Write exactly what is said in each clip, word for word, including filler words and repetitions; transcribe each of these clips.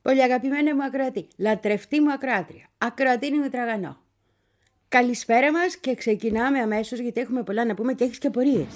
Πολύ αγαπημένη μου ακροατή, λατρευτή μου ακροάτρια, ακροατίνη μου τραγανό. Καλησπέρα μας και ξεκινάμε αμέσως γιατί έχουμε πολλά να πούμε και έχεις και απορίες.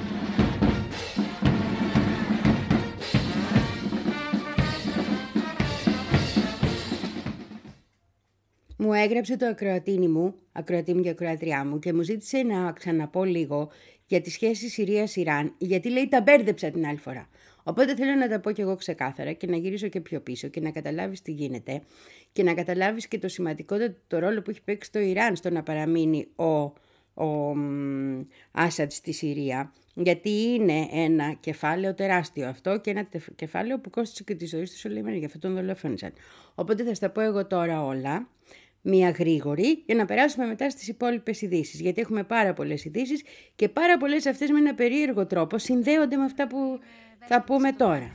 Μου έγραψε το ακροατίνη μου, ακροατή μου και ακροατριά μου και μου ζήτησε να ξαναπώ λίγο για τη σχέση Συρίας-Ιράν, γιατί λέει τα μπέρδεψα την άλλη φορά. Οπότε θέλω να τα πω κι εγώ ξεκάθαρα και να γυρίσω και πιο πίσω και να καταλάβεις τι γίνεται και να καταλάβεις και το σημαντικότερο το ρόλο που έχει παίξει το Ιράν στο να παραμείνει ο, ο Άσαντ στη Συρία. Γιατί είναι ένα κεφάλαιο τεράστιο αυτό και ένα κεφάλαιο που κόστησε και τη ζωή του Σολεϊμάνι, γι' αυτό τον δολοφόνησαν. Οπότε θα στα πω εγώ τώρα όλα, μία γρήγορη, για να περάσουμε μετά στις υπόλοιπες ειδήσεις. Γιατί έχουμε πάρα πολλές ειδήσεις και πάρα πολλές αυτές με ένα περίεργο τρόπο συνδέονται με αυτά που θα πούμε τώρα.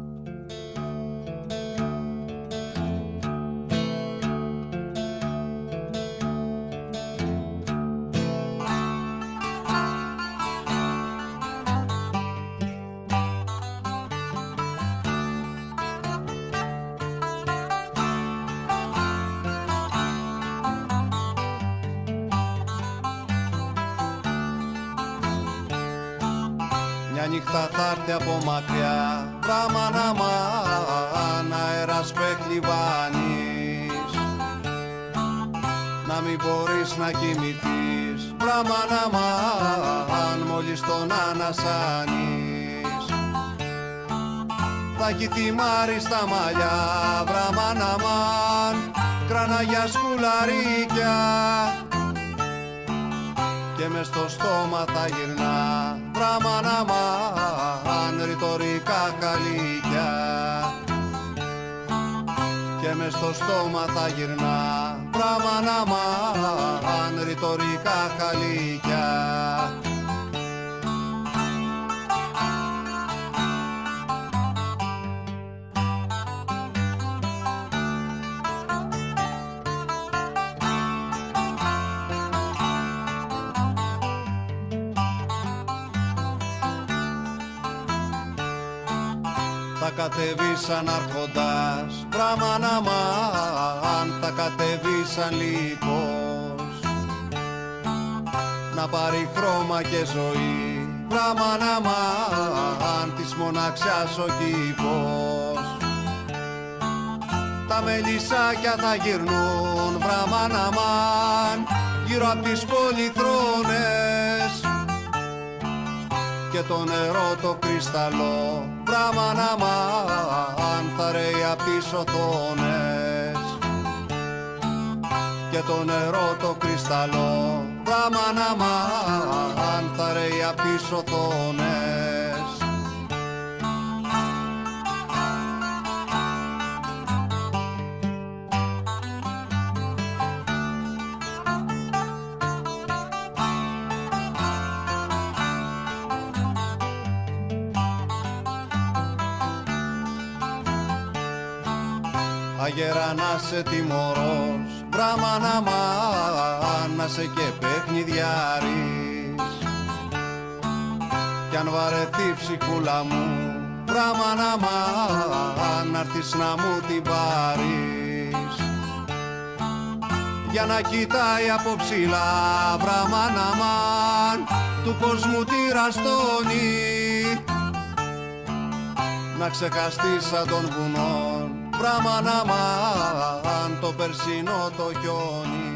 Μια νύχτα θα έρθει από μακριά, βράμα να μαν, αέρας πεχλιβάνεις. Να μην μπορείς να κοιμηθείς, βράμα να μαν, μόλις τον ανασάνεις. Θα έχει θυμάρει στα μαλλιά, βράμα να μαν, κράνα για σκουλαρίκια. Και μες στο στόμα θα γυρνά βράμα να μαν, ρητορικά καλύκια. Και μες στο στόμα θα γυρνά βράμα να μαν, ρητορικά καλύκια. Θα κατεβεί σαν αρχοντάς, βράμα να μαν, θα κατεβεί σαν λύκος. Να πάρει χρώμα και ζωή, βράμα να μαν, της μοναξιάς ο κήπος. Τα μελισσάκια θα γυρνούν, βράμα να μαν, γύρω απ' τις πολυθρόνες. Και το νερό το κρυσταλλό, βράμα να μαν, θα ρέει απ' τις οθόνες. Και το νερό το κρυσταλλό, βράμα να μαν, θα ρέει απ' τις οθόνες. Αγέρα να σε τιμωρός, βράμα να μαν, να σε και παιχνιδιάρης. Κι αν βαρεθεί ψυχούλα μου, βράμα να μαν, να'ρθεις να μου την πάρεις. Για να κοιτάει από ψηλά, βράμα να μαν, του κόσμου τη ραστόνη. Να ξεχαστείς σαν των βουνών, βράμα να μαν, το περσινό το χιόνι.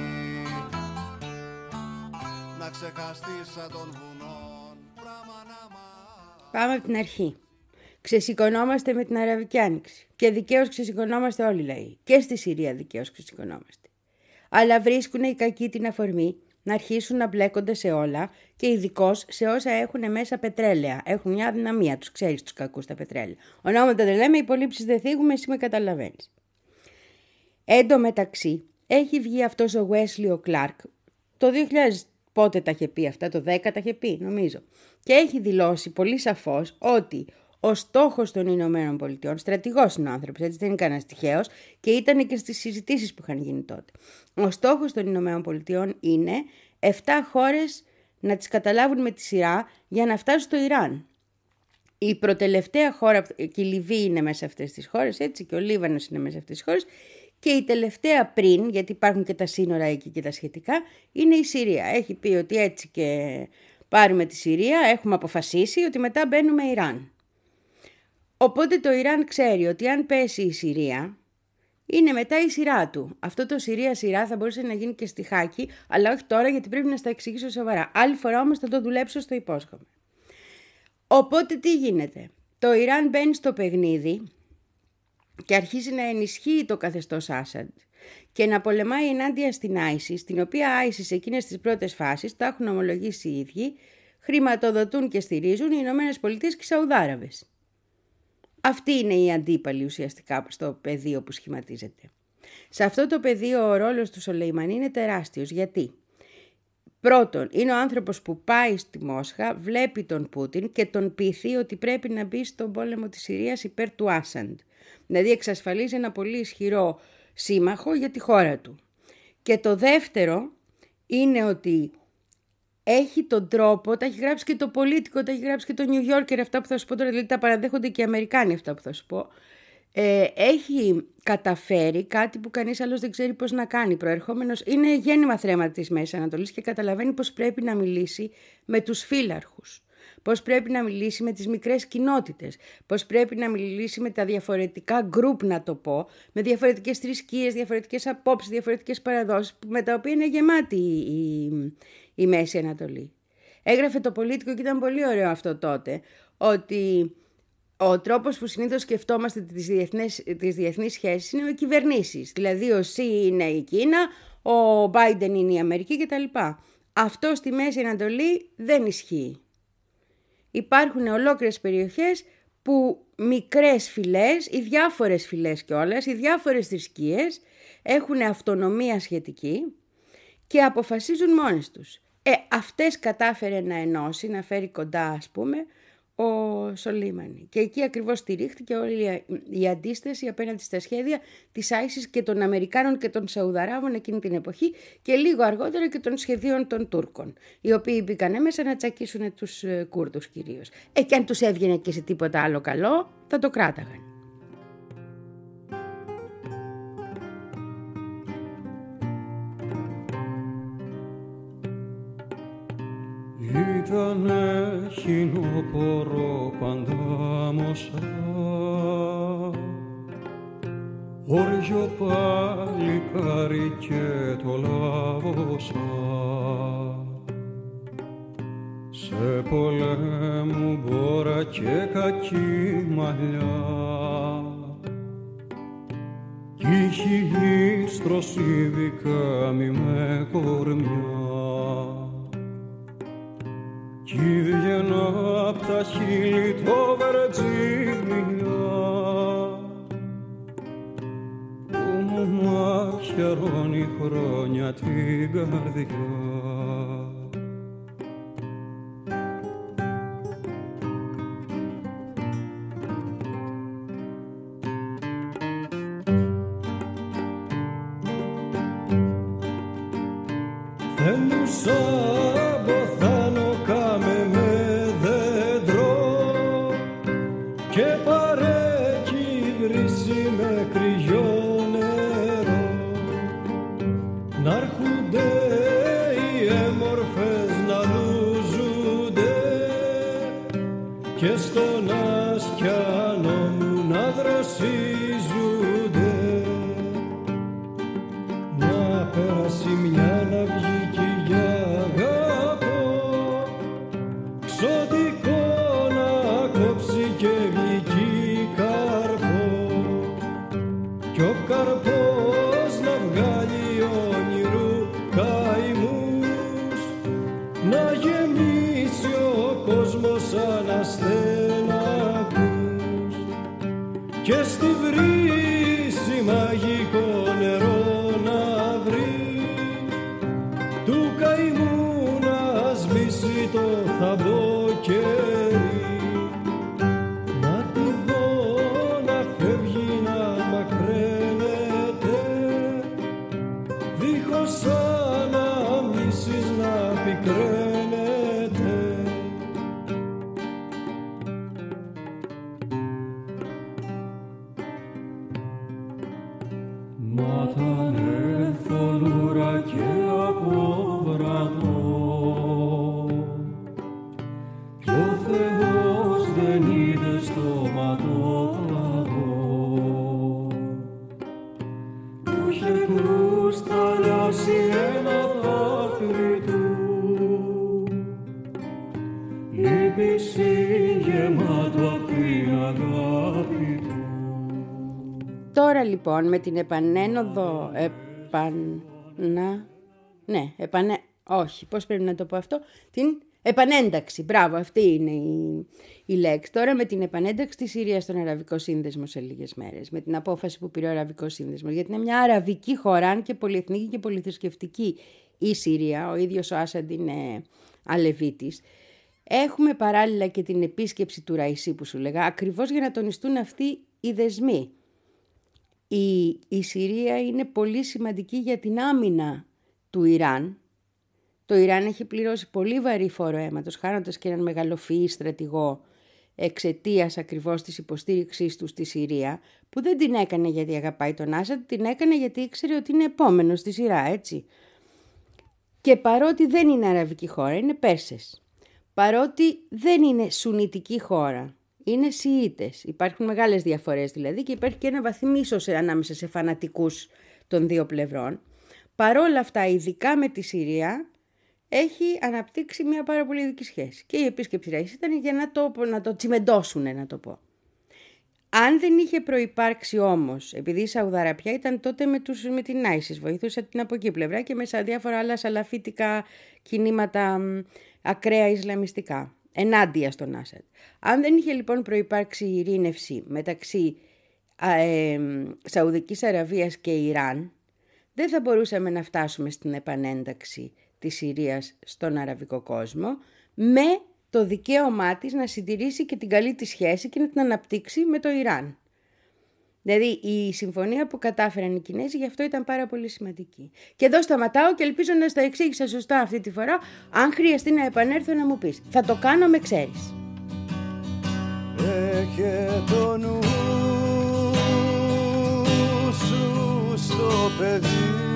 Να ξεχαστείς σαν των βουνών, βράμα να μαν. Πάμε από την αρχή. Ξεσηκωνόμαστε με την Αραβική Άνοιξη. Και δικαίως ξεσηκωνόμαστε όλοι οι λαοί. Και στη Συρία δικαίως ξεσηκωνόμαστε. Αλλά βρίσκουν οι κακοί την αφορμή να αρχίσουν να μπλέκονται σε όλα και ειδικώς σε όσα έχουν μέσα πετρέλαια. Έχουν μια αδυναμία, τους ξέρεις τους κακούς τα πετρέλαια. Ονόματα δεν λέμε, υπολείψεις δεν θίγουμε, εσύ με καταλαβαίνεις. Εν τω μεταξύ, έχει βγει αυτός ο Wesley ο Clark, το δύο χιλιάδες πότε τα είχε πει αυτά, το δέκα τα είχε πει νομίζω. Και έχει δηλώσει πολύ σαφώς ότι ο στόχος των Ηνωμένων Πολιτειών, στρατηγός είναι ο άνθρωπος, έτσι δεν είναι κανένας τυχαίος και ήταν και στις συζητήσεις που είχαν γίνει τότε. Ο στόχος των Ηνωμένων Πολιτειών είναι επτά χώρες να τις καταλάβουν με τη σειρά για να φτάσουν στο Ιράν. η προτελευταία χώρα, και η Λιβύη είναι μέσα σε αυτές τις χώρες, έτσι, και ο Λίβανος είναι μέσα σε αυτές τις χώρες, και η τελευταία πριν, γιατί υπάρχουν και τα σύνορα εκεί και τα σχετικά, είναι η Συρία. Έχει πει ότι έτσι και πάρουμε τη Συρία, έχουμε αποφασίσει ότι μετά μπαίνουμε Ιράν. Οπότε το Ιράν ξέρει ότι αν πέσει η Συρία, είναι μετά η σειρά του. Αυτό το Συρία-σειρά θα μπορούσε να γίνει και στη Χάκη, αλλά όχι τώρα, γιατί πρέπει να στα εξηγήσω σοβαρά. Άλλη φορά όμως θα το δουλέψω, στο υπόσχομαι. Οπότε τι γίνεται? Το Ιράν μπαίνει στο παιχνίδι και αρχίζει να ενισχύει το καθεστώς Άσαντ και να πολεμάει ενάντια στην ISIS, την οποία ISIS εκείνες τις πρώτες φάσεις, τα έχουν ομολογήσει οι ίδιοι, χρηματοδοτούν και στηρίζουν οι Ηνωμένες Πολιτείες και οι Σαουδάραβες. Αυτή είναι η αντίπαλη ουσιαστικά στο πεδίο που σχηματίζεται. Σε αυτό το πεδίο ο ρόλος του Σολεϊμανί είναι τεράστιος. Γιατί? Πρώτον, είναι ο άνθρωπος που πάει στη Μόσχα, βλέπει τον Πούτιν και τον πείθει ότι πρέπει να μπει στον πόλεμο της Συρίας υπέρ του Άσαντ. Δηλαδή εξασφαλίζει ένα πολύ ισχυρό σύμμαχο για τη χώρα του. Και το δεύτερο είναι ότι έχει τον τρόπο, τα έχει γράψει και το Πολίτικο, τα έχει γράψει και το New Yorker, αυτά που θα σου πω τώρα, δηλαδή τα παραδέχονται και οι Αμερικάνοι αυτά που θα σου πω. Ε, έχει καταφέρει κάτι που κανείς άλλος δεν ξέρει πώς να κάνει. Προερχόμενος, είναι γέννημα θρέμα της Μέσης Ανατολής και καταλαβαίνει πώς πρέπει να μιλήσει με τους φύλαρχους. Πώς πρέπει να μιλήσει με τις μικρές κοινότητες, πώς πρέπει να μιλήσει με τα διαφορετικά γκρουπ, να το πω, με διαφορετικές θρησκείες, διαφορετικές απόψεις, διαφορετικές παραδόσεις, με τα οποία είναι γεμάτη η, η, η Μέση Ανατολή. Έγραφε το Πολίτικο και ήταν πολύ ωραίο αυτό τότε, ότι ο τρόπος που συνήθως σκεφτόμαστε τις διεθνείς, τις διεθνείς σχέσεις είναι με κυβερνήσεις. Δηλαδή ο Σι είναι η Κίνα, ο Μπάιντεν είναι η Αμερική κτλ. Αυτό στη Μέση Ανατολή δεν ισχύει. Υπάρχουν ολόκληρες περιοχές που μικρές φυλές, οι διάφορες φυλές κιόλας, οι διάφορες θρησκείες έχουν αυτονομία σχετική και αποφασίζουν μόνες τους. Ε, αυτές κατάφερε να ενώσει, να φέρει κοντά, ας πούμε, ο Σολεϊμανί. Και εκεί ακριβώς στηρίχτηκε όλη η αντίσταση απέναντι στα σχέδια της ISIS και των Αμερικάνων και των Σαουδαράβων εκείνη την εποχή και λίγο αργότερα και των σχεδίων των Τούρκων, οι οποίοι μπήκαν μέσα να τσακίσουν τους Κούρδους κυρίως. Ε, και αν τους έβγαινε και σε τίποτα άλλο καλό, θα το κράταγαν. Ήτανε χινόπορο παντάμωσα, όριο παλικάρι και το λάβωσα. Σε πολέμου μπόρα και κακή μαλλιά, κι είχε γύστρος ειδικά μη με κορμιά. Κι βγαίνω απ' τα χείλη το Βερτζίνια, που μου μαχαιρώνει χρόνια την καρδιά. Θέλουσα μποθάνω κάμε με δέντρο και παρέκει βρύση με κρυό νερό, να'ρχουνται οι έμορφες να λούζουνται και στον ασκιανό μου να δροσίζουνται. Να πέρασε μια να βγει καρπός να βγάλει όνειρου καημούς, να γεμίσει ο κόσμος σαν ασθενακούς και στη βρύση μαγικό νερό να βρει, του καημού να σμίσει το θαμποκέρι. πίστη γεμάτο απ' την αγάπη του. Τώρα λοιπόν με την επανένοδο, επανα... ναι, επανε... όχι, πώς πρέπει να το πω αυτό, την επανένταξη, μπράβο, αυτή είναι η, η λέξη. Τώρα με την επανένταξη της Συρίας στον Αραβικό Σύνδεσμο σε λίγες μέρες, με την απόφαση που πήρε ο Αραβικός Σύνδεσμος, γιατί είναι μια αραβική χώρα, αν και πολυεθνική και πολυθρησκευτική η Συρία, ο ίδιος ο Άσαντ είναι αλεβίτης. Έχουμε παράλληλα και την επίσκεψη του Ραϊσί που σου λέγα, ακριβώς για να τονιστούν αυτοί οι δεσμοί. Η, η Συρία είναι πολύ σημαντική για την άμυνα του Ιράν. Το Ιράν έχει πληρώσει πολύ βαρύ φόρο αίματος, χάνοντας και έναν μεγαλοφυή στρατηγό εξαιτίας ακριβώς της υποστήριξής του στη Συρία, που δεν την έκανε γιατί αγαπάει τον Άσαντ, την έκανε γιατί ήξερε ότι είναι επόμενος στη σειρά, έτσι. Και παρότι δεν είναι αραβική χώρα, είναι Πέρσες. Παρότι δεν είναι σουνιτική χώρα, είναι Σιήτες. Υπάρχουν μεγάλες διαφορές δηλαδή και υπάρχει και ένα βαθύ μίσος ανάμεσα σε φανατικούς των δύο πλευρών. Παρόλα αυτά, ειδικά με τη Συρία, έχει αναπτύξει μια πάρα πολύ ειδική σχέση. Και η επίσκεψη Ραϊσί ήταν για να το, να το τσιμεντώσουνε, να το πω. Αν δεν είχε προϋπάρξει όμως, επειδή η Σαουδαραπιά ήταν τότε με, τους, με την Άισις, βοηθούσε την από εκεί πλευρά και με διάφορα άλλα σαλαφίτικα κινήματα ακραία ισλαμιστικά, ενάντια στον Άσαντ. Αν δεν είχε λοιπόν προϋπάρξει η ειρήνευση μεταξύ ε, Σαουδικής Αραβίας και Ιράν, δεν θα μπορούσαμε να φτάσουμε στην επανένταξη της Συρίας στον αραβικό κόσμο, με το δικαίωμά της να συντηρήσει και την καλή της σχέση και να την αναπτύξει με το Ιράν. Δηλαδή η συμφωνία που κατάφεραν οι Κινέζοι γι' αυτό ήταν πάρα πολύ σημαντική. Και εδώ σταματάω και ελπίζω να στα εξήγησα σωστά αυτή τη φορά. Αν χρειαστεί να επανέλθω να μου πεις. Θα το κάνω, με ξέρεις. Έχε το νου σου στο παιδί,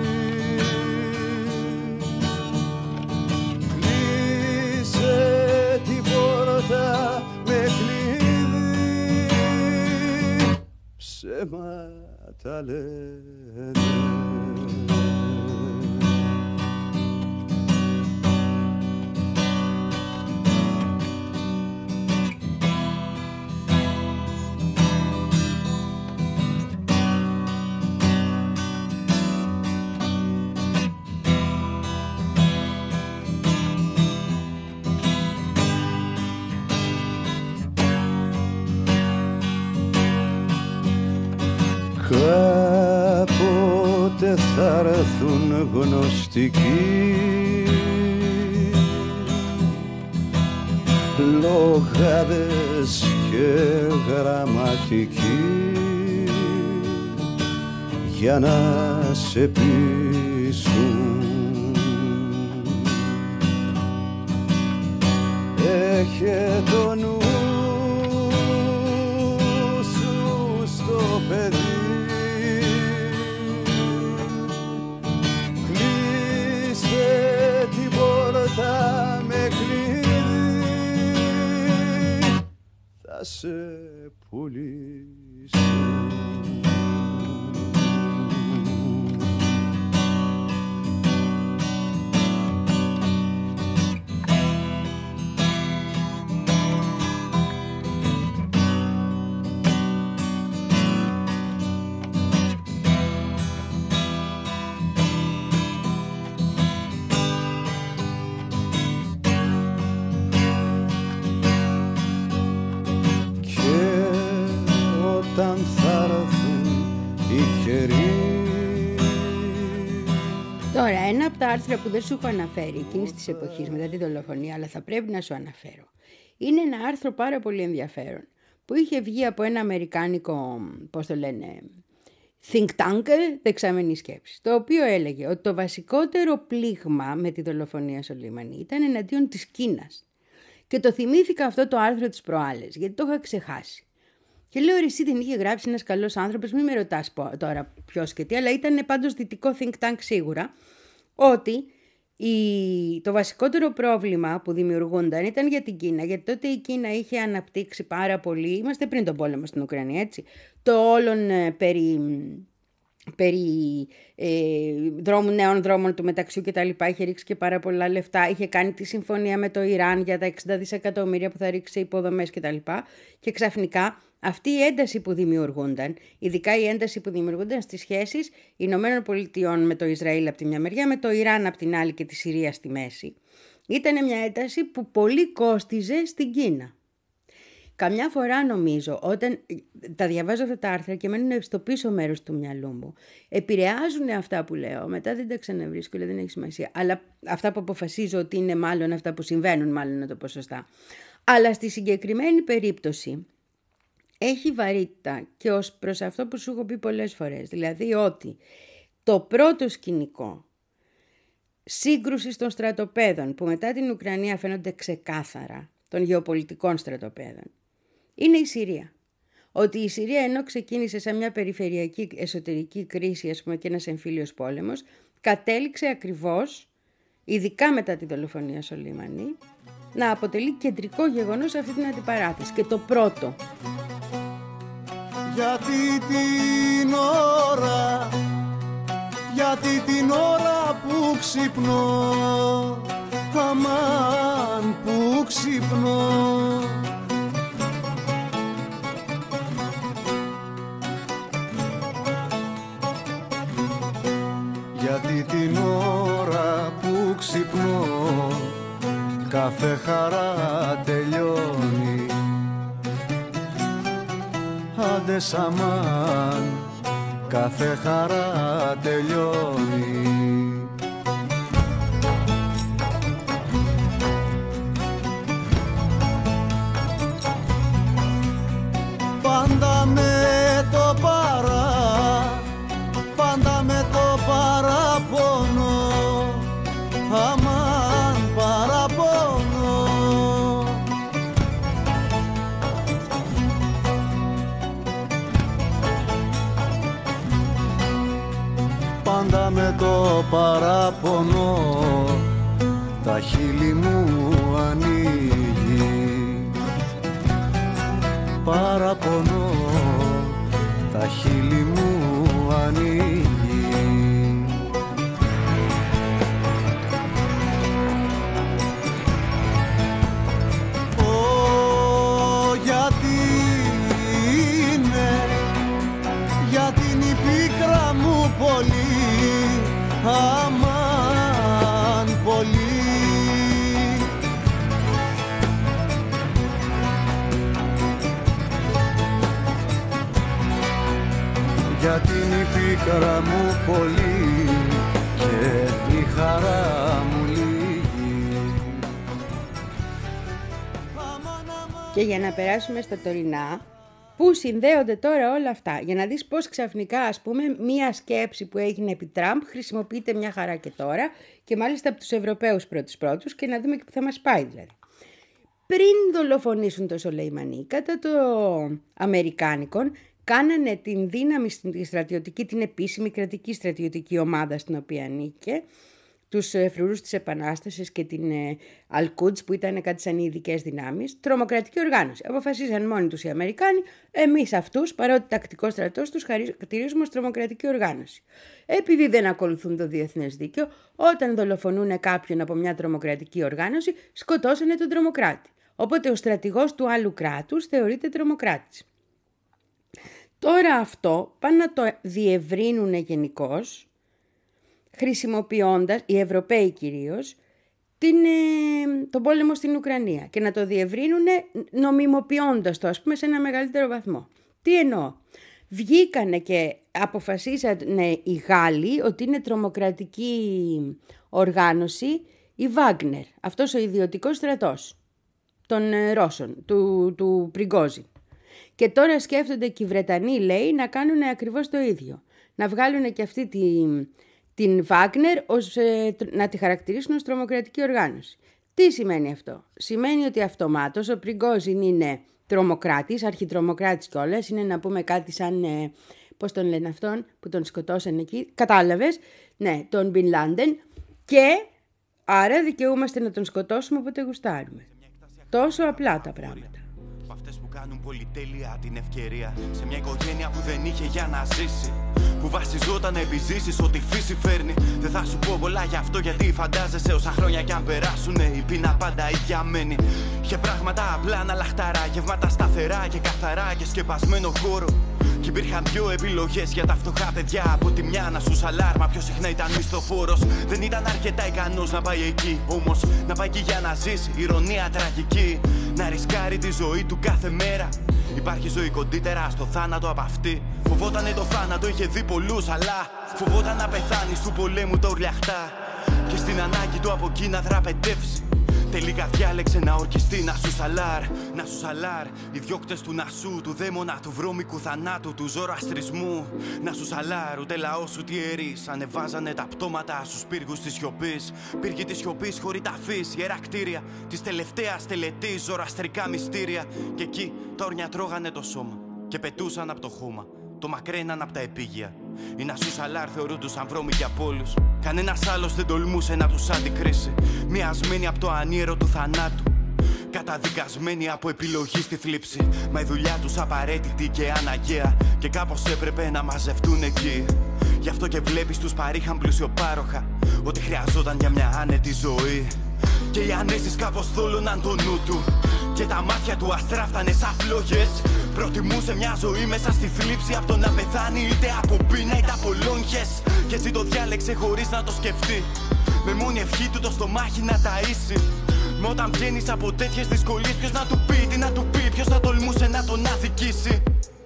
κλείσε την πόρτα με κλειδί, ψέματα λένε. Κάποτε θα έρθουν γνωστικοί, λογάδες και γραμματικοί, για να σε πείσουν. Έχε το νου σου στο παιδί, την πόρτα με κλειδί, θα σε πουλήσω. Τώρα, ένα από τα άρθρα που δεν σου έχω αναφέρει εκείνης της εποχής μετά τη δολοφονία, αλλά θα πρέπει να σου αναφέρω, είναι ένα άρθρο πάρα πολύ ενδιαφέρον που είχε βγει από ένα αμερικάνικο, πώς το λένε, think tank δεξαμενή σκέψη, το οποίο έλεγε ότι το βασικότερο πλήγμα με τη δολοφονία Σολεϊμανί ήταν εναντίον της Κίνας. Και το θυμήθηκα αυτό το άρθρο τις προάλλες, γιατί το είχα ξεχάσει. Και λέω, εσύ δεν είχε γράψει ένας καλός άνθρωπος, μην με ρωτάς τώρα ποιος και τι, αλλά ήταν πάντως δυτικό think tank σίγουρα, ότι η... το βασικότερο πρόβλημα που δημιουργούνταν ήταν για την Κίνα, γιατί τότε η Κίνα είχε αναπτύξει πάρα πολύ, είμαστε πριν τον πόλεμο στην Ουκρανία, έτσι, το όλον ε, περί περί ε, δρόμου, νέων δρόμων του μεταξιού και τα λοιπά. Είχε ρίξει και πάρα πολλά λεφτά. Είχε κάνει τη συμφωνία με το Ιράν για τα εξήντα δισεκατομμύρια που θα ρίξει σε υποδομές και τα λοιπά. Και ξαφνικά αυτή η ένταση που δημιουργούνταν, ειδικά η ένταση που δημιουργούνταν στις σχέσεις Ηνωμένων Πολιτειών με το Ισραήλ από τη μια μεριά, με το Ιράν από την άλλη και τη Συρία στη μέση, ήταν μια ένταση που πολύ κόστιζε στην Κίνα. Καμιά φορά νομίζω, όταν τα διαβάζω αυτά τα άρθρα και μένουν στο πίσω μέρος του μυαλού μου, επηρεάζουν αυτά που λέω, μετά δεν τα ξαναβρίσκω, λέει, δεν έχει σημασία, αλλά αυτά που αποφασίζω ότι είναι μάλλον αυτά που συμβαίνουν, μάλλον να το πω σωστά. Αλλά στη συγκεκριμένη περίπτωση έχει βαρύτητα και ως προς αυτό που σου έχω πει πολλές φορές, δηλαδή ότι το πρώτο σκηνικό σύγκρουση των στρατοπέδων που μετά την Ουκρανία φαίνονται ξεκάθαρα, των γεωπολιτικών στρατοπέδων, είναι η Συρία. Ότι η Συρία, ενώ ξεκίνησε σαν μια περιφερειακή εσωτερική κρίση, ας πούμε, και ένας εμφύλιος πόλεμος, κατέληξε ακριβώς, ειδικά μετά τη δολοφονία Σολεϊμανί, να αποτελεί κεντρικό γεγονός αυτή την αντιπαράθεση. Και το πρώτο. Γιατί την ώρα, γιατί την ώρα που ξυπνώ, αμάν που ξυπνώ, γιατί την ώρα που ξυπνώ, κάθε χαρά τελειώνει. Άντε σαμάν, κάθε χαρά τελειώνει. Πάντα με το παρά, πάντα με το παραπονό, αμάν παραπονό. Πάντα με το παραπονό, τα χείλη μου ανοίγει. Παραπονό, τα χείλη μου ανοίγει. Ω, γιατί είναι, γιατί είναι η πίκρα μου πολύ, αμάν πολύ. Γιατί είναι η πίκρα μου πολύ και η χαρά μου λίγη. Και για να περάσουμε στα τωρινά, πού συνδέονται τώρα όλα αυτά, για να δεις πώς ξαφνικά, ας πούμε, μία σκέψη που έγινε επί Τραμπ χρησιμοποιείται μια χαρά και τώρα, και μάλιστα από τους Ευρωπαίους πρώτους πρώτους, και να δούμε και που θα μας πάει δηλαδή. Πριν δολοφονήσουν το Σολεϊμανί, κατά το Αμερικάνικον, κάνανε την δύναμη στην στρατιωτική, την επίσημη κρατική στρατιωτική ομάδα στην οποία ανήκε, τους φρουρούς της Επανάστασης και την Αλκούντς που ήταν κάτι σαν οι ειδικές δυνάμεις, τρομοκρατική οργάνωση. Αποφασίσαν μόνοι τους οι Αμερικάνοι, εμείς αυτούς, παρότι τακτικό στρατός, τους χαρακτηρίζουμε ως τρομοκρατική οργάνωση. Επειδή δεν ακολουθούν το διεθνές δίκαιο, όταν δολοφονούν κάποιον από μια τρομοκρατική οργάνωση, σκοτώσανε τον τρομοκράτη. Οπότε ο στρατηγός του άλλου κράτους θεωρείται τρομοκράτης. Τώρα αυτό πάνε να το διευρύνουν γενικώς, χρησιμοποιώντας, οι Ευρωπαίοι κυρίως, την, τον πόλεμο στην Ουκρανία, και να το διευρύνουν νομιμοποιώντας το, ας πούμε, σε ένα μεγαλύτερο βαθμό. Τι εννοώ? Βγήκανε και αποφασίσανε οι Γάλλοι ότι είναι τρομοκρατική οργάνωση η Βάγνερ, αυτός ο ιδιωτικός στρατός των Ρώσων, του, του Πριγκόζιν. Και τώρα σκέφτονται και οι Βρετανοί, λέει, να κάνουν ακριβώς το ίδιο. Να βγάλουν και αυτή την, την Βάγνερ, ως, ε, να τη χαρακτηρίσουν ως τρομοκρατική οργάνωση. Τι σημαίνει αυτό? Σημαίνει ότι αυτομάτως ο Πριγκόζιν είναι τρομοκράτης, αρχιτρομοκράτης κιόλας, είναι, να πούμε, κάτι σαν, ε, πώς τον λένε αυτόν που τον σκοτώσαν εκεί, κατάλαβες, ναι, τον Μπιν Λάντεν, και άρα δικαιούμαστε να τον σκοτώσουμε όποτε γουστάρουμε. Τόσο απλά τα πράγματα. Αυτές που κάνουν πολυτέλεια την ευκαιρία σε μια οικογένεια που δεν είχε για να ζήσει. που βασιζόταν να επιζήσεις ό,τι φύση φέρνει. Δεν θα σου πω πολλά γι' αυτό, γιατί φαντάζεσαι όσα χρόνια κι αν περάσουνε η πείνα πάντα ίδια μένει. Είχε πράγματα απλά να λαχταρά, γεύματα σταθερά και καθαρά και σκεπασμένο χώρο. Κι υπήρχαν δυο επιλογές για τα φτωχά παιδιά. Από τη μια να σου σαλάρμα, πιο συχνά ήταν μισθοφόρος. Δεν ήταν αρκετά ικανός να πάει εκεί, όμως να πάει εκεί για να ζήσει, ηρωνία τραγική. Να ρισκάρει τη ζωή του κάθε μέρα. Υπάρχει ζωή κοντύτερα στο θάνατο από αυτή. Φοβότανε το θάνατο, είχε δει πολλούς, αλλά φοβόταν να πεθάνει του πολέμου τα ουρλιαχτά. Και στην ανάγκη του από εκεί να δραπετεύσει, τελικά διάλεξε να ορκιστεί να σου σαλάρ. Να σου σαλάρ, οι διώκτες του νασού, του δαίμονα, του βρώμικου θανάτου, του ζωροαστρισμού. Να σου σαλάρ, ούτε λαός ούτε ιερείς ανεβάζανε τα πτώματα στους πύργους της σιωπής. Πύργοι της σιωπής χωρί ταφής, ιερά κτίρια της τελευταίας τελετής, ζωροαστρικά μυστήρια. Και εκεί τα όρνια τρώγανε το σώμα και πετούσαν από το χώμα, το μακραίναν από τα επίγεια. Οι Νασού Σαλάρ θεωρούντουσαν βρώμικοι από όλους. Κανένας άλλος δεν τολμούσε να τους αντικρίσει. Μοιασμένοι από το ανίερο του θανάτου, καταδικασμένοι από επιλογή στη θλίψη. Μα η δουλειά τους απαραίτητη και αναγκαία, και κάπως έπρεπε να μαζευτούν εκεί. Γι' αυτό και βλέπεις τους παρήχαν πλουσιοπάροχα ό,τι χρειαζόταν για μια άνετη ζωή. Και οι ανέσεις κάπως θόλωναν το νου του, και τα μάτια του αστράφτανε σαν φλόγες. Προτιμούσε μια ζωή μέσα στη θλίψη από το να πεθάνει είτε από πείνα είτε από λόγχες. Και έτσι το διάλεξε χωρίς να το σκεφτεί, με μόνη ευχή του το στομάχι να ταΐσει. Μα όταν βγαίνεις από τέτοιες δυσκολίες, ποιος να του πει, τι να του πει, ποιος θα τολμούσε να τον αδικήσει.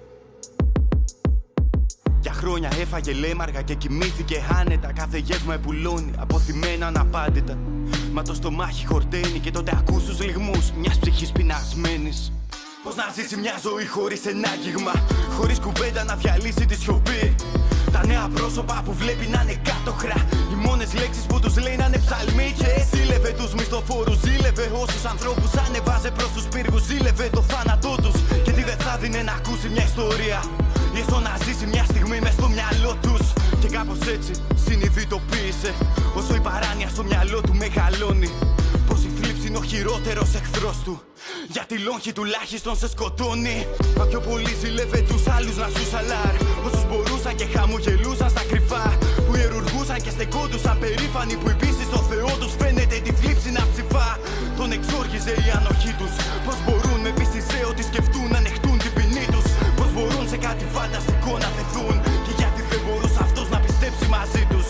Για χρόνια έφαγε λέμαργα και κοιμήθηκε άνετα. Κάθε γεύμα επουλώνει, αποθυμένα αναπάντητα. Μα το στομάχι χορταίνει και τότε ακούς τους λυγμούς μιας ψυχής πεινασμένης. Πώς να ζήσει μια ζωή χωρίς ένα άγγιγμα, χωρίς κουβέντα να διαλύσει τη σιωπή. Τα νέα πρόσωπα που βλέπει να είναι κάτοχρα, οι μόνες λέξεις που τους λέει να είναι ψαλμοί. Και ζήλευε τους μισθοφόρους, ζήλευε όσους ανθρώπους ανεβάζε προς τους πύργους. Ζήλευε το θάνατό τους, γιατί δεν θα δίνε να ακούσει μια ιστορία, ή έστω να ζήσει μια στιγμή μες στο μυαλό τους. Και κάπως έτσι συνειδητοποίησε, όσο η παράνοια στο μυαλό του μεγαλώνει, πως η θλίψη είναι ο χειρότερος εχθρός του, γιατί λόγχη τουλάχιστον σε σκοτώνει. Μα πιο πολύ ζήλευε τους άλλους να σου σαλάρ, όσους μπορούσαν και χαμογελούσαν στα κρυφά, που ιερουργούσαν και στεκόντουσαν περήφανοι, που η πίστη στο Θεό τους φαίνεται τη θλίψη να ψηφά. Τον εξόργιζε η ανοχή τους, πως μπορούν με πίστη σε ό,τι σκεφτούν να ανεχτούν την ποινή τους. Πως μπορούν σε κάτι φανταστικό να θεθούν, και γιατί δεν μπορούσε αυτός να πιστέψει μαζί τους.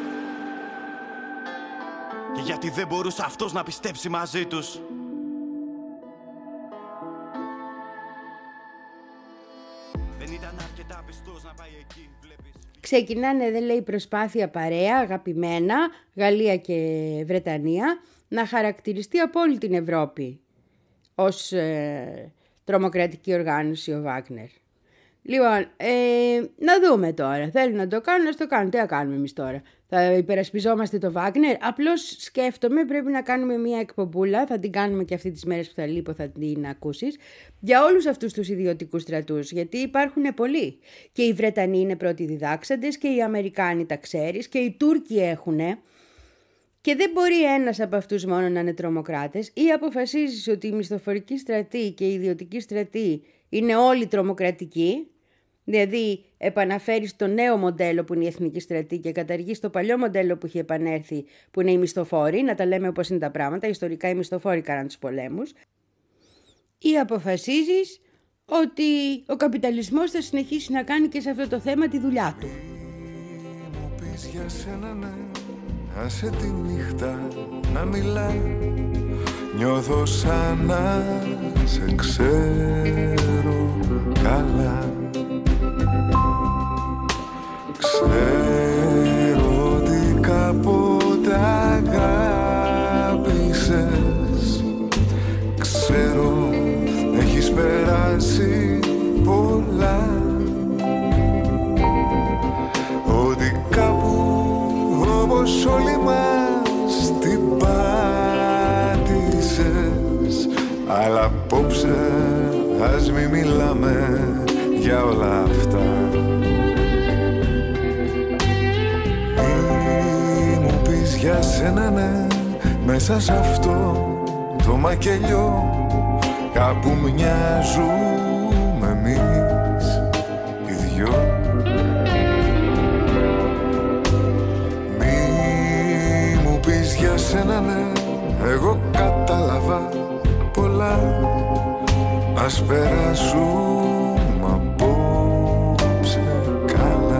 Και γιατί δεν μπορούσε αυτός να πιστέψει μαζί τους. Δεν ήταν αρκετά πιστός να πάει εκεί, βλέπεις. Ξεκινάνε, δεν λέει, προσπάθεια παρέα, αγαπημένα, Γαλλία και Βρετανία, να χαρακτηριστεί από όλη την Ευρώπη ως ε, τρομοκρατική οργάνωση ο Βάγνερ. Λοιπόν, ε, να δούμε τώρα. Θέλουν να το κάνουν, να το κάνουν. Τι θα κάνουμε εμείς τώρα? Θα υπερασπιζόμαστε το Βάγνερ? Απλώς σκέφτομαι, πρέπει να κάνουμε μια εκπομπούλα, θα την κάνουμε και αυτή τις μέρες που θα λείπω, θα την ακούσεις, για όλους αυτούς τους ιδιωτικούς στρατούς, γιατί υπάρχουν πολλοί. Και οι Βρετανοί είναι πρώτοι διδάξαντες, και οι Αμερικάνοι, τα ξέρεις, και οι Τούρκοι έχουνε. Και δεν μπορεί ένας από αυτούς μόνο να είναι τρομοκράτες, ή αποφασίζεις ότι η μισθοφορική στρατή και η ιδιωτική στρατή είναι όλοι τρομοκρατικοί, δηλαδή επαναφέρεις το νέο μοντέλο που είναι η εθνική στρατή και καταργείς το παλιό μοντέλο που είχε επανέρθει, που είναι οι μισθοφόροι, να τα λέμε όπως είναι τα πράγματα, ιστορικά οι μισθοφόροι κάναν τους πολέμους, ή αποφασίζεις ότι ο καπιταλισμός θα συνεχίσει να κάνει και σε αυτό το θέμα τη δουλειά του. Μου πεις για σένα, ναι, άσε τη νύχτα να μιλά, νιώθω σαν να σε ξέρω καλά. Ξέρω ότι κάποτε αγάπησες, ξέρω έχεις περάσει πολλά, ότι κάπου όπως όλοι μας την πάτησες. Αλλά απόψε ας μη μιλάμε για όλα αυτά. Μη μου πεις για σένα, ναι, μέσα σε αυτό το μακελιό κάπου μοιάζουμε εμείς οι δυο. σε ένα ναι, εγώ κατάλαβα πολλά. Ας περάσουμε απόψε καλά.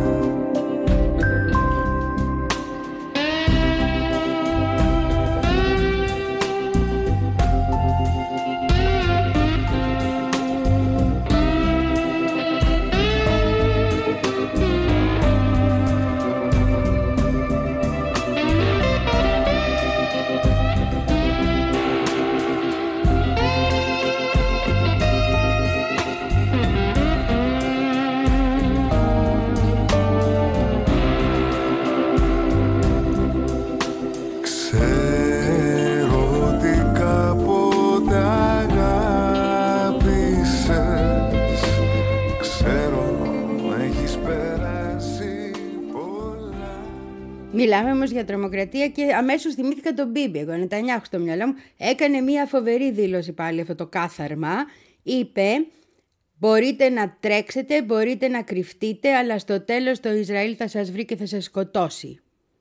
Μιλάμε όμως για τρομοκρατία και αμέσως θυμήθηκα τον Μπίμπι. Εγώ Νετανιάχου στο μυαλό μου έκανε μια φοβερή δήλωση πάλι αυτό το κάθαρμα. Είπε, μπορείτε να τρέξετε, μπορείτε να κρυφτείτε, αλλά στο τέλος το Ισραήλ θα σας βρει και θα σας σκοτώσει.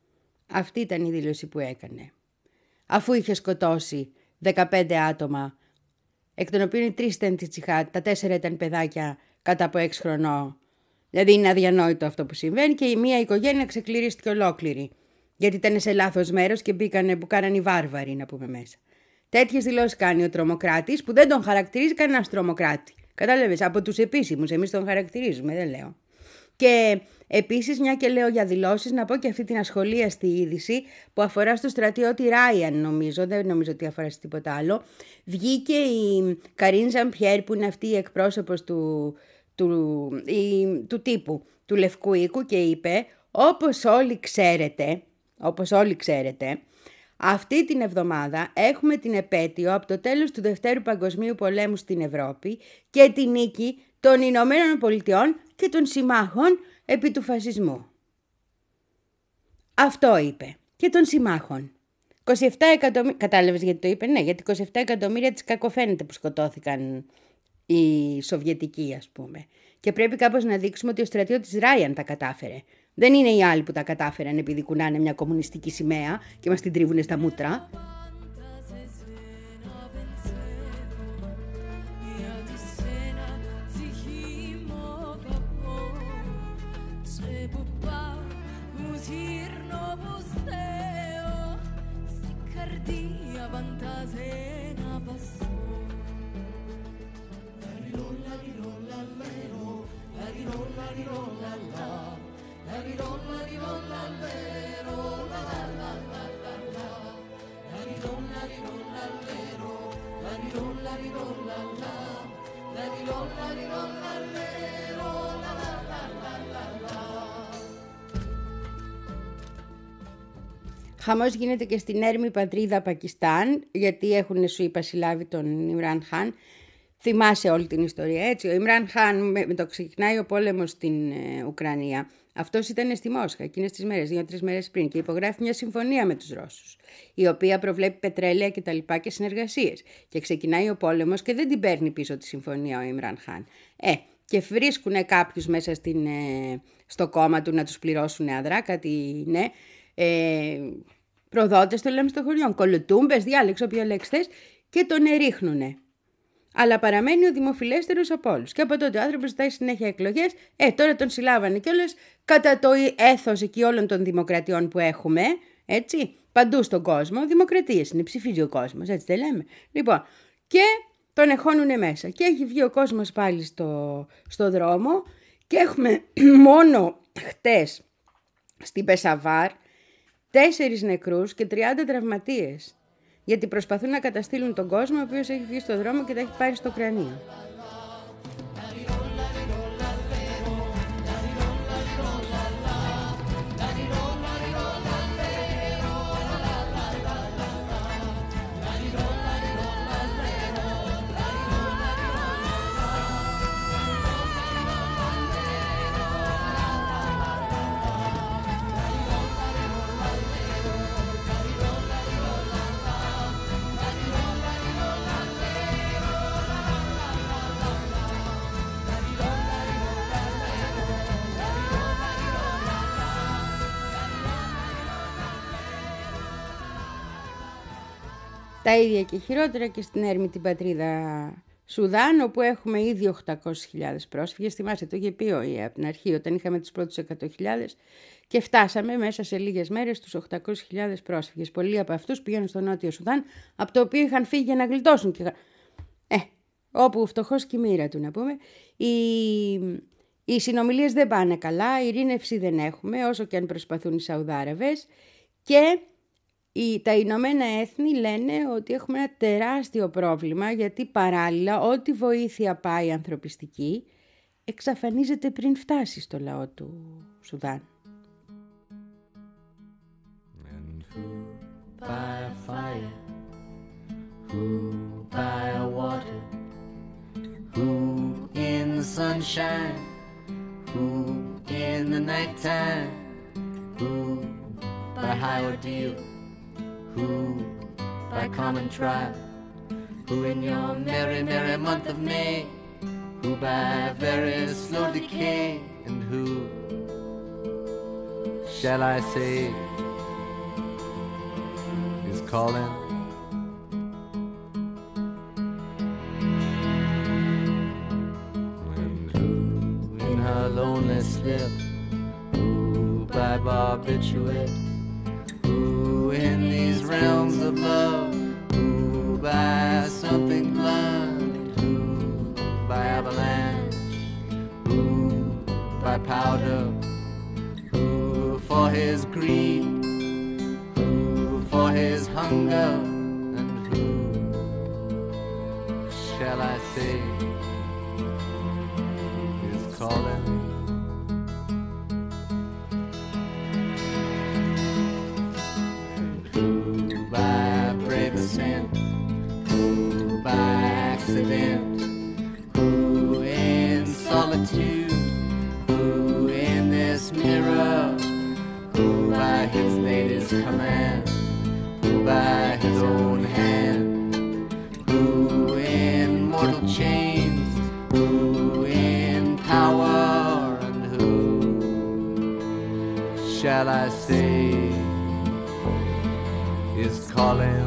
Αυτή ήταν η δήλωση που έκανε. Αφού είχε σκοτώσει δεκαπέντε άτομα, εκ των οποίων οι τρεις ήταν της Τζιχάντ, τα τέσσερα ήταν παιδάκια κάτω από έξι χρονών. Δηλαδή είναι αδιανόητο αυτό που συμβαίνει και η μία οικογένεια ξεκληρίστηκε ολόκληρη. Γιατί ήταν σε λάθος μέρος και μπήκανε που κάνανε οι βάρβαροι, να πούμε μέσα. Τέτοιες δηλώσεις κάνει ο τρομοκράτης που δεν τον χαρακτηρίζει κανένας τρομοκράτη. Κατάλαβες, από τους επίσημους, εμείς τον χαρακτηρίζουμε, δεν λέω. Και επίσης, μια και λέω για δηλώσεις, να πω και αυτή την ασχολίαστη είδηση που αφορά στο στρατιώτη Ράιαν, νομίζω, δεν νομίζω ότι αφορά σε τίποτα άλλο. Βγήκε η Καρίν Ζαμπιέρ, που είναι αυτή η εκπρόσωπος του. Του, η, του τύπου του Λευκού Οίκου και είπε, όπως όλοι ξέρετε, όπως όλοι ξέρετε, αυτή την εβδομάδα έχουμε την επέτειο από το τέλος του Δευτέρου Παγκοσμίου Πολέμου στην Ευρώπη και τη νίκη των Ηνωμένων Πολιτειών και των συμμάχων επί του φασισμού. Αυτό είπε. Και των συμμάχων. είκοσι επτά εκατομμύρια, κατάλαβες γιατί το είπε? Ναι, γιατί είκοσι επτά εκατομμύρια της κακοφαίνεται που σκοτώθηκαν οι Σοβιετικοί, ας πούμε. Και πρέπει κάπως να δείξουμε ότι ο στρατιώτης Ράιαν τα κατάφερε. Δεν είναι οι άλλοι που τα κατάφεραν επειδή κουνάνε μια κομμουνιστική σημαία και μας την τρίβουνε στα μούτρα. Χαμός γίνεται και στην έρμη πατρίδα Πακιστάν, γιατί έχουν, σου είπα, συλλάβει τον Ιμράν Χάν. Θυμάσαι όλη την ιστορία, έτσι. Ο Ιμράν Χάν, με το ξεκινάει ο πόλεμος στην ε, Ουκρανία, αυτός ήταν στη Μόσχα εκείνες τις μέρες, δύο-τρεις μέρες πριν, και υπογράφει μια συμφωνία με τους Ρώσους, η οποία προβλέπει πετρέλαια και τα λοιπά και συνεργασίες. Και ξεκινάει ο πόλεμος και δεν την παίρνει πίσω τη συμφωνία ο Ιμράν Χάν. Ε, και βρίσκουνε κάποιους μέσα στην, ε, στο κόμμα του να τους πληρώσουν αδρά, κάτι, ναι, ε, προδότες το λέμε στο χωριό, κολοτούμπες, διάλεξε όποια λέξη θες, και τον ερίχνουνε. Αλλά παραμένει ο δημοφιλέστερος από όλους. Και από τότε ο άνθρωπος ζητάει συνέχεια εκλογές. Ε, τώρα τον συλλάβανε κιόλας κατά το έθος εκεί όλων των δημοκρατιών που έχουμε. Έτσι, παντού στον κόσμο. Δημοκρατίες είναι, ψηφίζει ο κόσμος, έτσι δεν λέμε? Λοιπόν, και τον εχώνουνε μέσα. Και έχει βγει ο κόσμος πάλι στο, στο δρόμο. Και έχουμε μόνο χτες στην Πεσαβάρ τέσσερις νεκρούς και τριάντα τραυματίες. Γιατί προσπαθούν να καταστήλουν τον κόσμο ο οποίος έχει βγει στο δρόμο και τα έχει πάρει στο κρανίο. Τα ίδια και χειρότερα και στην έρημη την πατρίδα Σουδάν, όπου έχουμε ήδη οκτακόσιες χιλιάδες πρόσφυγες. Θυμάστε, το είχε πει ο ΙΕ από την αρχή, όταν είχαμε τους πρώτους εκατό χιλιάδες και φτάσαμε μέσα σε λίγες μέρες στους οκτακόσιες χιλιάδες πρόσφυγες. Πολλοί από αυτούς πήγαν στο Νότιο Σουδάν, από το οποίο είχαν φύγει για να γλιτώσουν. Και... Ε, όπου φτωχός και η μοίρα του, να πούμε. Οι, οι συνομιλίες δεν πάνε καλά, ειρήνευση δεν έχουμε, όσο και αν προσπαθούν οι Σαουδάραβες. Και οι, τα Ηνωμένα Έθνη λένε ότι έχουμε ένα τεράστιο πρόβλημα, γιατί παράλληλα ό,τι βοήθεια πάει ανθρωπιστική εξαφανίζεται πριν φτάσει στο λαό του Σουδάν. By a fire, who by a water, who in the sunshine, who in the nighttime, who by high ordeal, who by common trial, who in your merry, merry month of May, who by very slow decay, and who shall I say is calling? And who in her lonely slip, who by barbiturate, who in these realms of love, who by something blunt, who by avalanche, who by powder, who for his greed, who for his hunger, and who shall I say is calling? Who by accident, who in solitude, who in this mirror, who by his lady's command, who by his own hand, who in mortal chains, who in power, and who shall I say is calling?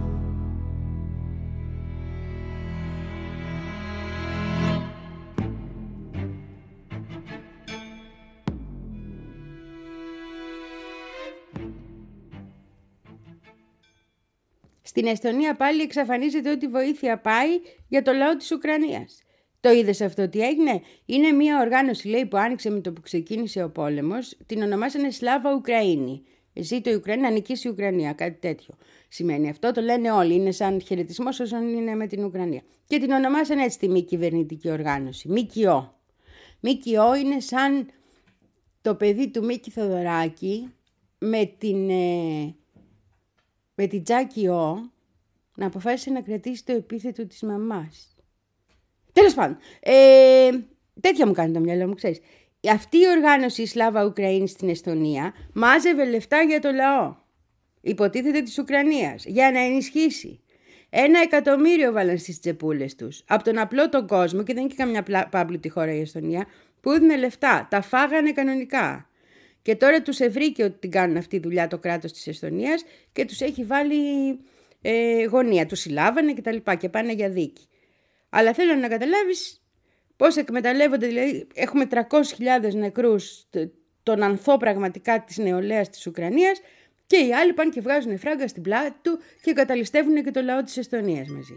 Στην Εστονία πάλι εξαφανίζεται ό,τι βοήθεια πάει για το λαό της Ουκρανίας. Το είδες αυτό τι έγινε? Είναι μια οργάνωση, λέει, που άνοιξε με το που ξεκίνησε ο πόλεμος. Την ονομάσανε Σλάβα Ουκραΐνη. Ζήτω η Ουκρανία, να νικήσει η Ουκρανία. Κάτι τέτοιο σημαίνει αυτό. Το λένε όλοι. Είναι σαν χαιρετισμός όσων είναι με την Ουκρανία. Και την ονομάσανε έτσι τη μη κυβερνητική οργάνωση. ΜΚΟ. ΜΚΟ είναι σαν το παιδί του Μίκη Θοδωράκη με την... Ε, με την Τζάκη Ο να αποφάσισε να κρατήσει το επίθετο της μαμάς. Τέλος πάντων, ε, τέτοια μου κάνει το μυαλό μου, ξέρεις. Αυτή η οργάνωση η Σλάβα Ουκραΐνη στην Εστονία μάζευε λεφτά για το λαό. Υποτίθεται της Ουκρανίας, για να ενισχύσει. Ένα εκατομμύριο βάλαν στις τσεπούλες τους. Από τον απλό τον κόσμο, και δεν είναι και καμιά πάμπλουτη χώρα η Εστονία, που έδινε λεφτά. Τα φάγανε κανονικά. Και τώρα τους ευρήκε ότι την κάνουν αυτή τη δουλειά το κράτος της Εστονίας και τους έχει βάλει ε, γωνία. Τους συλλάβανε και τα λοιπά και πάνε για δίκη. Αλλά θέλω να καταλάβεις πώς εκμεταλλεύονται, δηλαδή έχουμε τριακόσιες χιλιάδες νεκρούς, τον ανθό πραγματικά της νεολαίας της Ουκρανίας, και οι άλλοι πάνε και βγάζουν φράγκα στην πλάτη του και καταλυστεύουν και το λαό της Εστονίας μαζί.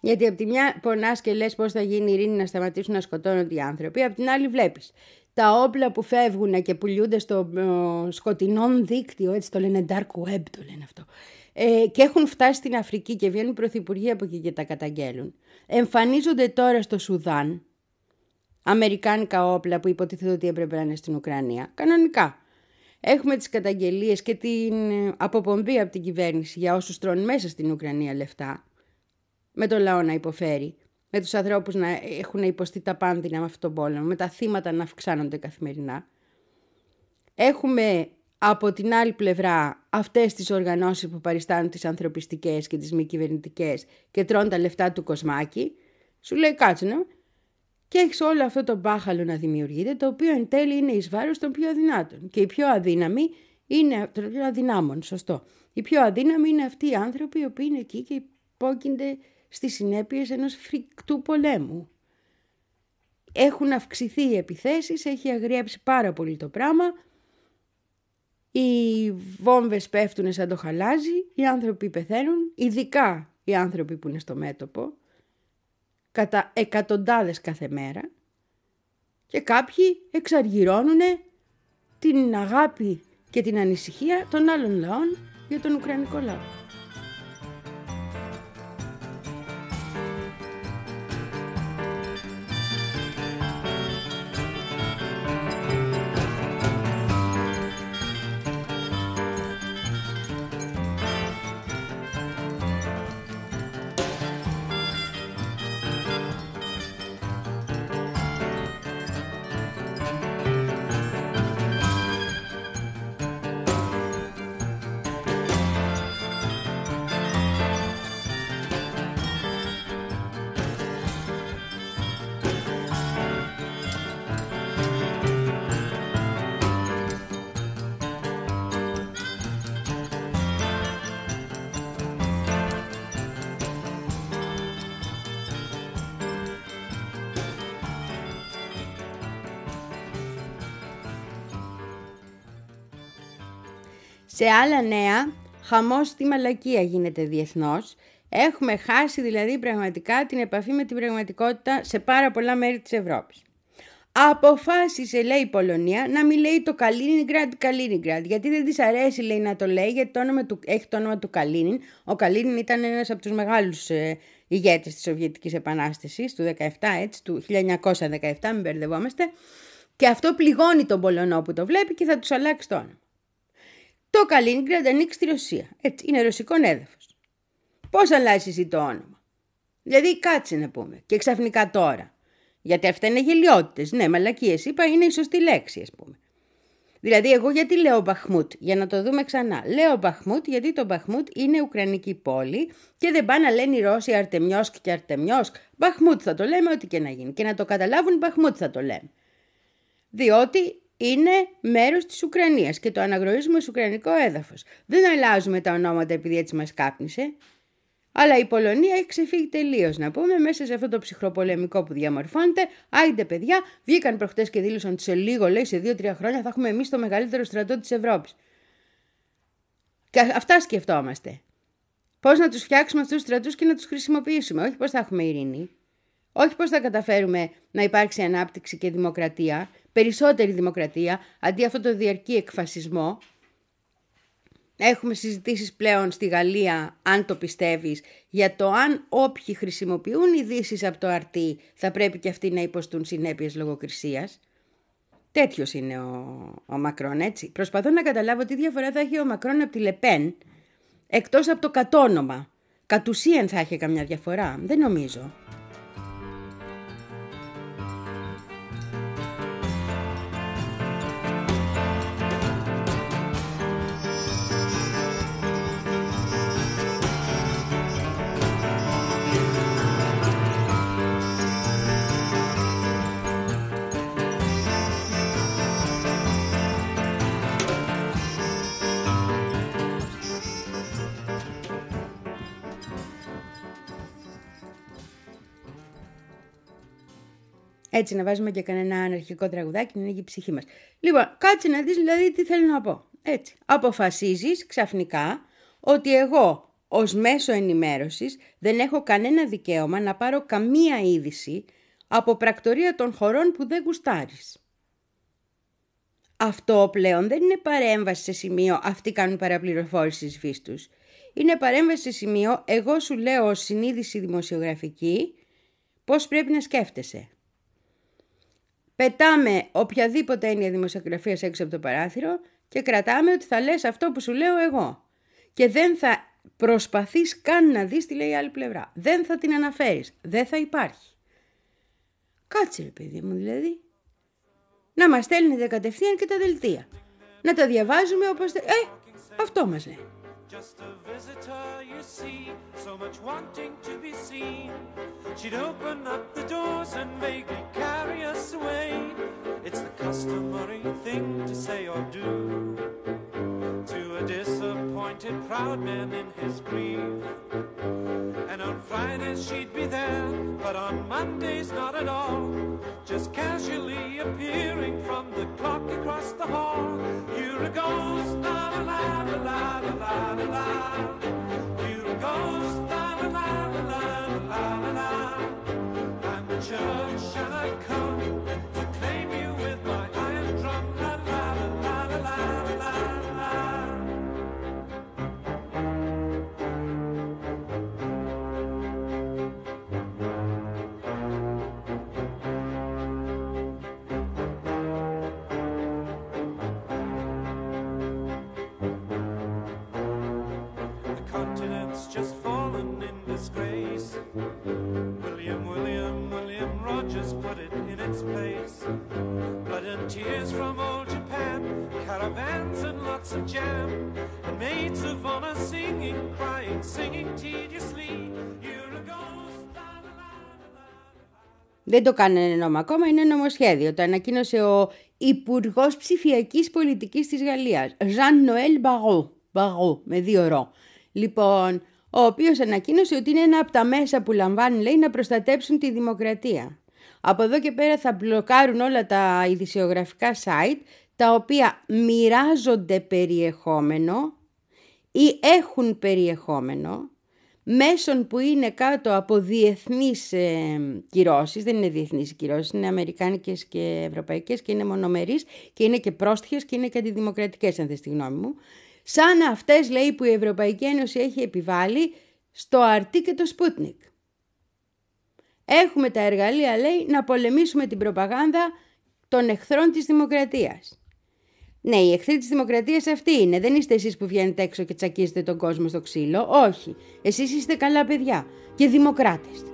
Γιατί από τη μια πονάς και λες πώς θα γίνει η ειρήνη να σταματήσουν να σκοτώνονται οι άνθρωποι, από την άλλη βλέπεις τα όπλα που φεύγουν και πουλιούνται στο ε, σκοτεινό δίκτυο, έτσι το λένε dark web το λένε αυτό, ε, και έχουν φτάσει στην Αφρική και βγαίνουν πρωθυπουργοί από εκεί και τα καταγγέλουν. Εμφανίζονται τώρα στο Σουδάν αμερικάνικα όπλα που υποτίθεται ότι έπρεπε να είναι στην Ουκρανία. Κανονικά. Έχουμε τις καταγγελίες και την αποπομπή από την κυβέρνηση για όσους τρώνε μέσα στην Ουκρανία λεφτά, με το λαό να υποφέρει, με τους ανθρώπους να έχουν υποστεί τα πάνδυνα με αυτόν τον πόλεμο, με τα θύματα να αυξάνονται καθημερινά. Έχουμε από την άλλη πλευρά αυτές τις οργανώσεις που παριστάνουν τις ανθρωπιστικές και τις μη κυβερνητικές και τρώνε τα λεφτά του Κοσμάκη. Σου λέει κάτσε να... Και έχεις όλο αυτό το μπάχαλο να δημιουργείται, το οποίο εν τέλει είναι εις βάρος των πιο αδυνάτων. Και οι πιο αδύναμοι είναι, των πιο αδυνάμων, σωστό. Οι πιο αδύναμοι είναι αυτοί οι άνθρωποι οι οποίοι είναι εκεί και υπόκεινται στις συνέπειες ενός φρικτού πολέμου. Έχουν αυξηθεί οι επιθέσεις, έχει αγριέψει πάρα πολύ το πράγμα. Οι βόμβες πέφτουν σαν το χαλάζι, οι άνθρωποι πεθαίνουν, ειδικά οι άνθρωποι που είναι στο μέτωπο, κατά εκατοντάδες κάθε μέρα, και κάποιοι εξαργυρώνουν την αγάπη και την ανησυχία των άλλων λαών για τον Ουκρανικό λαό. Σε άλλα νέα, χαμός στη μαλακία γίνεται διεθνώς. Έχουμε χάσει δηλαδή πραγματικά την επαφή με την πραγματικότητα σε πάρα πολλά μέρη της Ευρώπης. Αποφάσισε, λέει η Πολωνία, να μην λέει το Καλίνιγκραντ Καλίνιγκραντ, γιατί δεν της αρέσει, λέει, να το λέει, γιατί το όνομα του, έχει το όνομα του Καλίνιν. Ο Καλίνιν ήταν ένας από τους μεγάλους ε, ηγέτες της Σοβιετικής Επανάστασης του δεκαεπτά, έτσι, του χίλια εννιακόσια δεκαεπτά, μην μπερδευόμαστε, και αυτό πληγώνει τον Πολωνό που το βλέπει και θα τους αλλάξει το όνομα. Το Καλίνιγκραντ ανήκει στη Ρωσία. Έτσι, είναι ρωσικό έδαφος. Πώς αλλάζει εσύ το όνομα? Δηλαδή, κάτσε να πούμε. Και ξαφνικά τώρα. Γιατί αυτά είναι γελιότητες. Ναι, μαλακίες είπα, είναι η σωστή λέξη, ας πούμε. Δηλαδή, εγώ γιατί λέω Μπαχμούτ? Για να το δούμε ξανά. Λέω Μπαχμούτ γιατί το Μπαχμούτ είναι ουκρανική πόλη και δεν πάνε να λένε οι Ρώσοι Αρτεμιόσκ και Αρτεμιόσκ. Μπαχμούτ θα το λέμε, ό,τι και να γίνει. Και να το καταλάβουν, Μπαχμούτ θα το λέμε. Διότι είναι μέρος της Ουκρανίας και το αναγνωρίζουμε ως ουκρανικό έδαφος. Δεν αλλάζουμε τα ονόματα επειδή έτσι μας κάπνισε. Αλλά η Πολωνία έχει ξεφύγει τελείως, να πούμε, μέσα σε αυτό το ψυχροπολεμικό που διαμορφώνεται. Άιντε παιδιά, βγήκαν προχτές και δήλωσαν ότι σε λίγο, λέει, σε δύο τρία χρόνια θα έχουμε εμείς το μεγαλύτερο στρατό της Ευρώπης. Και αυτά σκεφτόμαστε. Πώς να τους φτιάξουμε αυτούς τους στρατούς και να τους χρησιμοποιήσουμε. Όχι πώς θα έχουμε ειρήνη. Όχι πώς θα καταφέρουμε να υπάρξει ανάπτυξη και δημοκρατία, περισσότερη δημοκρατία, αντί αυτό το διαρκή εκφασισμό. Έχουμε συζητήσεις πλέον στη Γαλλία, αν το πιστεύεις, για το αν όποιοι χρησιμοποιούν ειδήσεις από το αρτί θα πρέπει και αυτοί να υποστούν συνέπειες λογοκρισίας. Τέτοιος είναι ο, ο Μακρόν, έτσι. Προσπαθώ να καταλάβω τι διαφορά θα έχει ο Μακρόν από τη Λεπέν, εκτός από το κατόνομα. Κατ' ουσίαν θα έχει καμιά διαφορά, δεν νομίζω. Έτσι να βάζουμε και κανένα αναρχικό τραγουδάκι να ανοίγει η ψυχή μας. Λοιπόν, κάτσε να δεις δηλαδή τι θέλω να πω. Έτσι, αποφασίζεις ξαφνικά ότι εγώ ως μέσο ενημέρωσης δεν έχω κανένα δικαίωμα να πάρω καμία είδηση από πρακτορία των χωρών που δεν γουστάρεις. Αυτό πλέον δεν είναι παρέμβαση σε σημείο αυτοί κάνουν παραπληροφόρηση της φύσης τους. Είναι παρέμβαση σε σημείο εγώ σου λέω ως συνείδηση δημοσιογραφική πώς πρέπει να σκέφτεσαι. Πετάμε οποιαδήποτε έννοια δημοσιογραφίας έξω από το παράθυρο και κρατάμε ότι θα λες αυτό που σου λέω εγώ. Και δεν θα προσπαθείς καν να δεις τι λέει η άλλη πλευρά. Δεν θα την αναφέρεις. Δεν θα υπάρχει. Κάτσε ρε παιδί μου δηλαδή. Να μας στέλνετε κατευθείαν και τα δελτία. Να τα διαβάζουμε όπως... Ε, αυτό μας λέει. Just a visitor, you see, so much wanting to be seen. She'd open up the doors and vaguely carry us away. It's the customary thing to say or do to a disappointed proud man in his grief. And on Fridays she'd be there, but on Mondays not at all. Just casually appearing from the clock across the hall. You're a ghost, la la la la la la la la. You're a ghost, la la la la la la la. And the church shall I come to claim you with my iron drum, la la la la la la la la. Just fallen in disgrace. William, William, William Rogers put it in its place. Blood and tears from old Japan, caravans and lots of jam, and maids of honor singing, crying, singing tediously. You're a ghost. La, la, la, la, la. Δεν το κάνανε νόμο ακόμα, είναι νομοσχέδιο. Το ανακοίνωσε ο Υπουργός Ψηφιακής Πολιτικής της Γαλλίας, Jean-Noël Barrot, Barrot με δύο ρο. Λοιπόν, ο οποίος ανακοίνωσε ότι είναι ένα από τα μέσα που λαμβάνουν, λέει, να προστατέψουν τη δημοκρατία. Από εδώ και πέρα θα μπλοκάρουν όλα τα ειδησιογραφικά site, τα οποία μοιράζονται περιεχόμενο ή έχουν περιεχόμενο μέσων που είναι κάτω από διεθνείς ε, κυρώσεις. Δεν είναι διεθνείς οι κυρώσεις, είναι αμερικάνικες και ευρωπαϊκές και είναι μονομερείς και είναι και πρόστιχες και είναι και αντιδημοκρατικές, αν θες τη γνώμη μου. Σαν αυτές, λέει, που η Ευρωπαϊκή Ένωση έχει επιβάλει στο Αρτί και το Σπούτνικ. Έχουμε τα εργαλεία, λέει, να πολεμήσουμε την προπαγάνδα των εχθρών της δημοκρατίας. Ναι, οι εχθροί της δημοκρατίας αυτοί είναι. Δεν είστε εσείς που βγαίνετε έξω και τσακίζετε τον κόσμο στο ξύλο. Όχι. Εσείς είστε καλά παιδιά και δημοκράτες.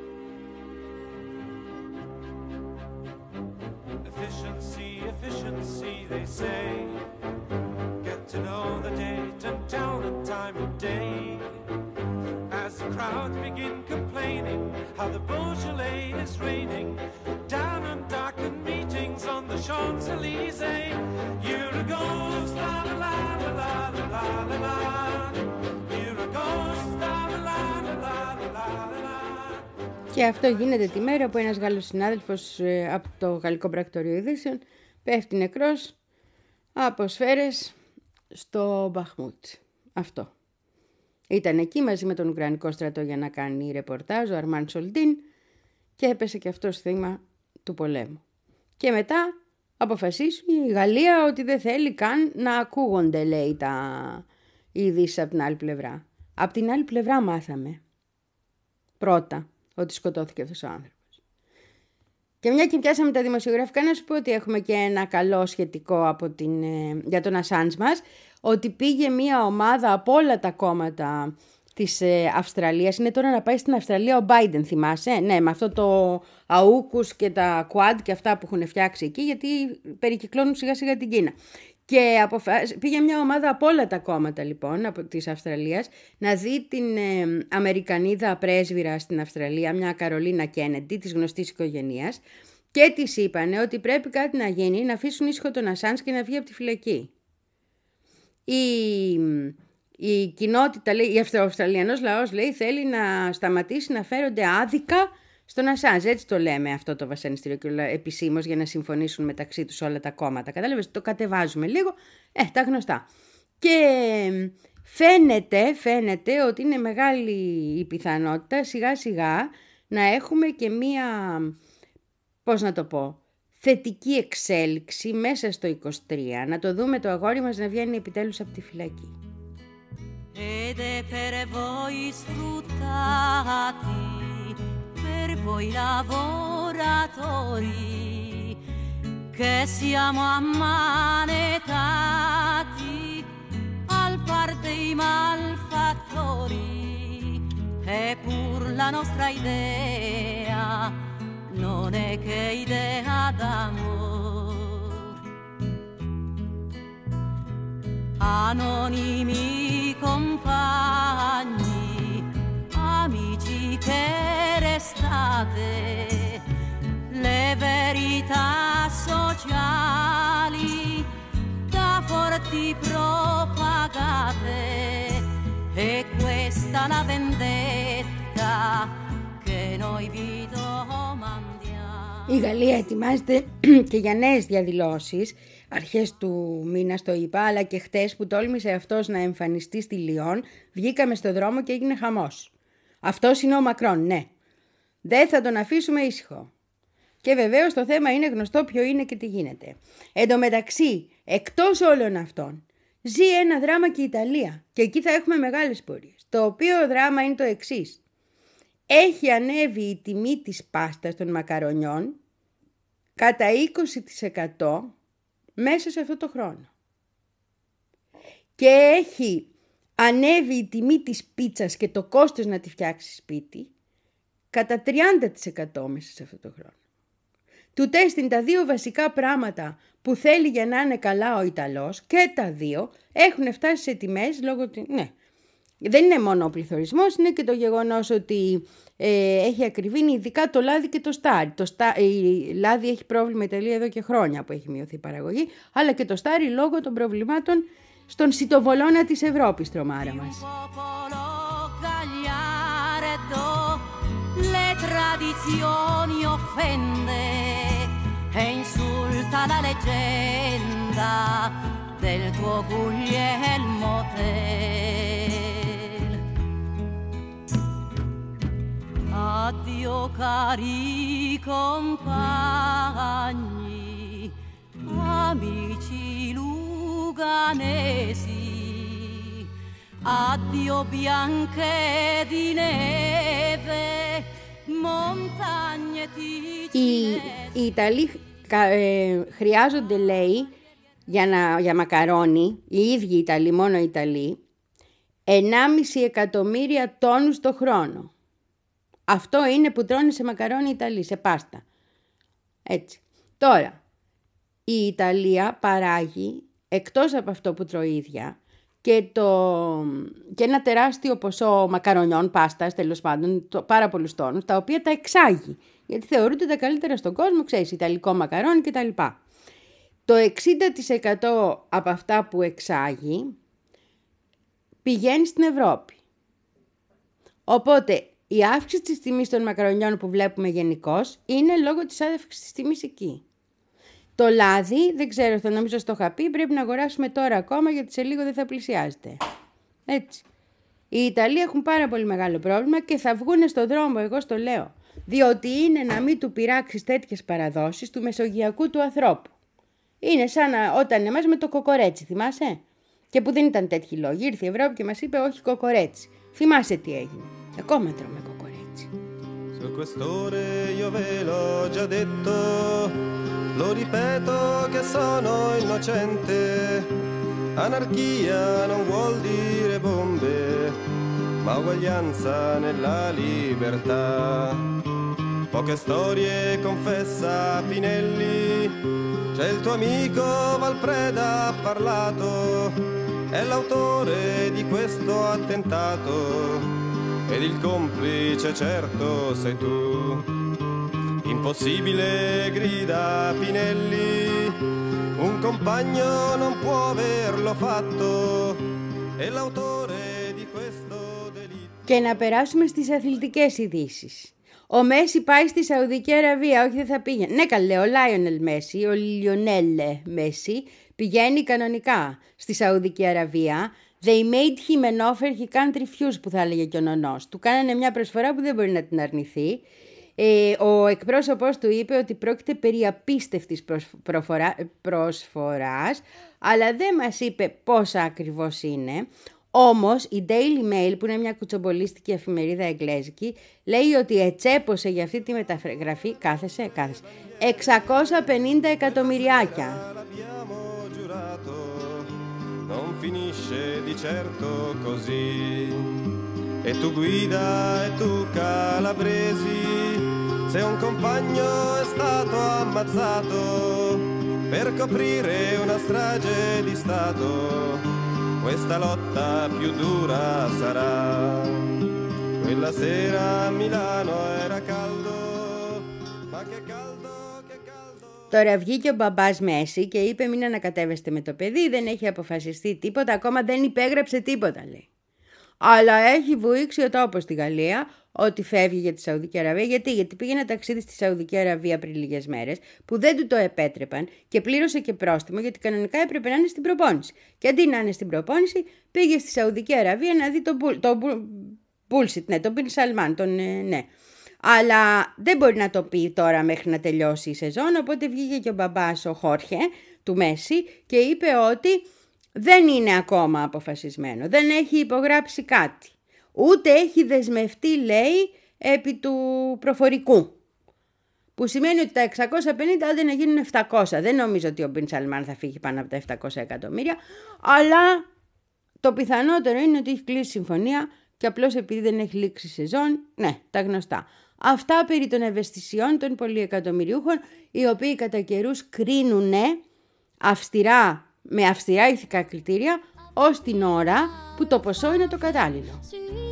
Efficiency, efficiency, they say. Get to know the date and tell the time of day. As the crowds begin complaining how the Beaujolais is raining down on darkened meetings on the Champs-Élysées. You're a ghost, la la la la la la la la. You're a ghost, la la la la la la la. Και αυτό γίνεται τη μέρα που ένας Γάλλος συνάδελφος ε, από το Γαλλικό Πρακτορείο Ειδήσεων πέφτει νεκρός από σφαίρες στο Μπαχμούτ. Αυτό. Ήταν εκεί μαζί με τον Ουκρανικό στρατό για να κάνει ρεπορτάζ, ο Αρμάν Σολτίν, και έπεσε και αυτός θύμα του πολέμου. Και μετά αποφασίσουν η Γαλλία ότι δεν θέλει καν να ακούγονται, λέει, τα ειδήσεις από την άλλη πλευρά. Από την άλλη πλευρά μάθαμε πρώτα ότι σκοτώθηκε αυτός ο άνθρωπος. Και μια και πιάσαμε τα δημοσιογραφικά, να σου πω ότι έχουμε και ένα καλό σχετικό από την, ε, για τον Ασάντζ μας, ότι πήγε μια ομάδα από όλα τα κόμματα της ε, Αυστραλίας. Είναι τώρα να πάει στην Αυστραλία ο Μπάιντεν, θυμάσαι? Ναι, με αυτό το αούκους και τα κουάντ και αυτά που έχουν φτιάξει εκεί, γιατί περικυκλώνουν σιγά σιγά την Κίνα. Και αποφάσι... πήγε μια ομάδα από όλα τα κόμματα, λοιπόν, από της Αυστραλίας, να δει την ε, Αμερικανίδα πρέσβυρα στην Αυστραλία, μια Καρολίνα Κένεντι, της γνωστής οικογένειας, και της είπανε ότι πρέπει κάτι να γίνει, να αφήσουν ήσυχο τον Ασάντζ και να βγει από τη φυλακή. Η, η κοινότητα, λέει, η Αυστραλιανός λαός, λέει, θέλει να σταματήσει να φέρονται άδικα στον Ασάντζ. Έτσι το λέμε αυτό το βασανιστήριο και επισήμως, για να συμφωνήσουν μεταξύ τους όλα τα κόμματα. Κατάλαβες, το κατεβάζουμε λίγο, ε, τα γνωστά. Και Φαίνεται, φαίνεται ότι είναι μεγάλη η πιθανότητα σιγά σιγά να έχουμε και μία, πώς να το πω, θετική εξέλιξη μέσα στο είκοσι τρία. Να το δούμε το αγόρι μας να βγαίνει επιτέλους από τη φυλακή. Ed è per voi sfruttati, per voi lavoratori, che siamo ammanettati al par dei malfattori, e pur la nostra idea non è che idea d'amor. Anonimi compagni, amici che restate, le verità sociali da forti propagate, e questa la vendetta che noi vi domandiamo. Η Γαλλία ετοιμάζεται και για νέες διαδηλώσεις. Αρχές του μήνα το είπα, αλλά και χτες που τόλμησε αυτός να εμφανιστεί στη Λιόν, βγήκαμε στο δρόμο και έγινε χαμός. Αυτός είναι ο Μακρόν, ναι. Δεν θα τον αφήσουμε ήσυχο. Και βεβαίως το θέμα είναι γνωστό ποιο είναι και τι γίνεται. Εν τω μεταξύ, εκτός όλων αυτών, ζει ένα δράμα και η Ιταλία. Και εκεί θα έχουμε μεγάλες πορείες. Το οποίο δράμα είναι το εξής. Έχει ανέβει η τιμή της πάστας των μακαρονιών κατά είκοσι τοις εκατό μέσα σε αυτό το χρόνο. Και έχει ανέβει η τιμή της πίτσας και το κόστος να τη φτιάξει σπίτι κατά τριάντα τοις εκατό μέσα σε αυτό το χρόνο. Του τέστην τα δύο βασικά πράγματα που θέλει για να είναι καλά ο Ιταλός και τα δύο έχουν φτάσει σε τιμές λόγω του... Ναι. Δεν είναι μόνο ο πληθωρισμός, είναι και το γεγονός ότι ε, έχει ακριβήνει ειδικά το λάδι και το στάρι. Το στά, η λάδι έχει πρόβλημα η Ιταλία εδώ και χρόνια που έχει μειωθεί η παραγωγή, αλλά και το στάρι λόγω των προβλημάτων στον σιτοβολώνα της Ευρώπης, τρομάρα μας. Le tradizioni offende e insulta la leggenda del tuo Guglielmo Tell. Addio cari compagni, amici luganesi, addio bianche di neve, montagne Οι, οι Ιταλοί ε, χρειάζονται, λέει, για, να, για μακαρόνι, οι ίδιοι οι Ιταλοί, μόνο οι Ιταλοί, ενάμιση εκατομμύρια τόνους το χρόνο. Αυτό είναι που τρώνε σε μακαρόνι οι Ιταλοί, σε πάστα. Έτσι. Τώρα, η Ιταλία παράγει, εκτός από αυτό που τρώει η ίδια, και, το, και ένα τεράστιο ποσό μακαρονιών, πάστας, τέλος πάντων, το, πάρα πολλούς τόνους, τα οποία τα εξάγει. Γιατί θεωρούνται τα καλύτερα στον κόσμο, ξέρεις, ιταλικό μακαρόνι κτλ. Το εξήντα τοις εκατό από αυτά που εξάγει πηγαίνει στην Ευρώπη. Οπότε η αύξηση της τιμής των μακαρονιών που βλέπουμε γενικώς είναι λόγω της αύξησης της τιμής εκεί. Το λάδι, δεν ξέρω, θα νομίζω στο είχα πει, πρέπει να αγοράσουμε τώρα ακόμα γιατί σε λίγο δεν θα πλησιάζεται. Έτσι. Οι Ιταλοί έχουν πάρα πολύ μεγάλο πρόβλημα και θα βγούνε στον δρόμο, εγώ στο λέω. Διότι είναι να μην του πειράξεις τέτοιες παραδόσεις του μεσογειακού του ανθρώπου. Είναι σαν να, όταν εμάς με το κοκορέτσι, θυμάσαι? Και που δεν ήταν τέτοιοι λόγοι. Ήρθε η Ευρώπη και μας είπε όχι κοκορέτσι. Θυμάσαι τι έγινε. Ακόμα τρώμε κοκορέτσι. Sul questore io ve l'ho già detto, lo ripeto che sono innocente. Anarchia non vuol dire bombe, ma uguaglianza nella libertà. Poche storie confessa Pinelli, c'è il tuo amico Valpreda ha parlato, è l'autore di questo attentato ed il complice certo sei tu. Impossibile grida Pinelli, un compagno non può averlo fatto, è l'autore di questo delitto. Και να περάσουμε στις αθλητικές ειδήσεις. Ο Μέση πάει στη Σαουδική Αραβία, όχι δεν θα πήγαινε. Ναι καλέ, ο Λάιονελ Μέση, ο Λιονέλ Μέση πηγαίνει κανονικά στη Σαουδική Αραβία They made him an offer he can't refuse, που θα έλεγε και ο νονός. Του κάνανε μια προσφορά που δεν μπορεί να την αρνηθεί. Ε, ο εκπρόσωπος του είπε ότι πρόκειται περί απίστευτης προσφορά, προσφοράς, αλλά δεν μας είπε πόσα ακριβώς είναι. Όμως η Daily Mail, που είναι μια κουτσομπολίστικη εφημερίδα εγγλέζικη, λέει ότι ετσέπωσε για αυτή τη μεταγραφή, κάθεσε, κάθεσε, εξακόσια πενήντα εκατομμυριάκια. Non finisce di certo così. E tu guida e tu calabresi, se un compagno è stato ammazzato per coprire una strage di Stato, questa lotta più dura sarà. Quella sera a Milano era caldo, ma che caldo, che caldo. Τώρα βγήκε ο μπαμπάς Μέση και είπε μην ανακατεύεστε με το παιδί, δεν έχει αποφασιστεί τίποτα, ακόμα δεν υπέγραψε τίποτα, λέει. Αλλά έχει βουήξει ο τόπος στη Γαλλία ότι φεύγει για τη Σαουδική Αραβία. Γιατί, Γιατί πήγε ένα ταξίδι στη Σαουδική Αραβία πριν λίγες μέρες που δεν του το επέτρεπαν και πλήρωσε και πρόστιμο γιατί κανονικά έπρεπε να είναι στην προπόνηση. Και αντί να είναι στην προπόνηση, πήγε στη Σαουδική Αραβία να δει τον το, Bullshit, ναι, τον Μπιν Σαλμάν, τον ναι. Αλλά δεν μπορεί να το πει τώρα μέχρι να τελειώσει η σεζόν, οπότε βγήκε και ο μπαμπάς ο Χόρχε του Μέση και είπε ότι δεν είναι ακόμα αποφασισμένο, δεν έχει υπογράψει κάτι. Ούτε έχει δεσμευτεί, λέει, επί του προφορικού. Που σημαίνει ότι τα εξακόσια πενήντα άντε να γίνουν επτακόσια. Δεν νομίζω ότι ο Μπιν Σαλμάν θα φύγει πάνω από τα επτακόσια εκατομμύρια, αλλά το πιθανότερο είναι ότι έχει κλείσει συμφωνία και απλώς επειδή δεν έχει λήξει σεζόν, ναι, τα γνωστά. Αυτά περί των ευαισθησιών των πολυεκατομμυριούχων, οι οποίοι κατά καιρούς κρίνουν αυστηρά, με αυστηρά ηθικά κριτήρια, ως την ώρα που το ποσό είναι το κατάλληλο.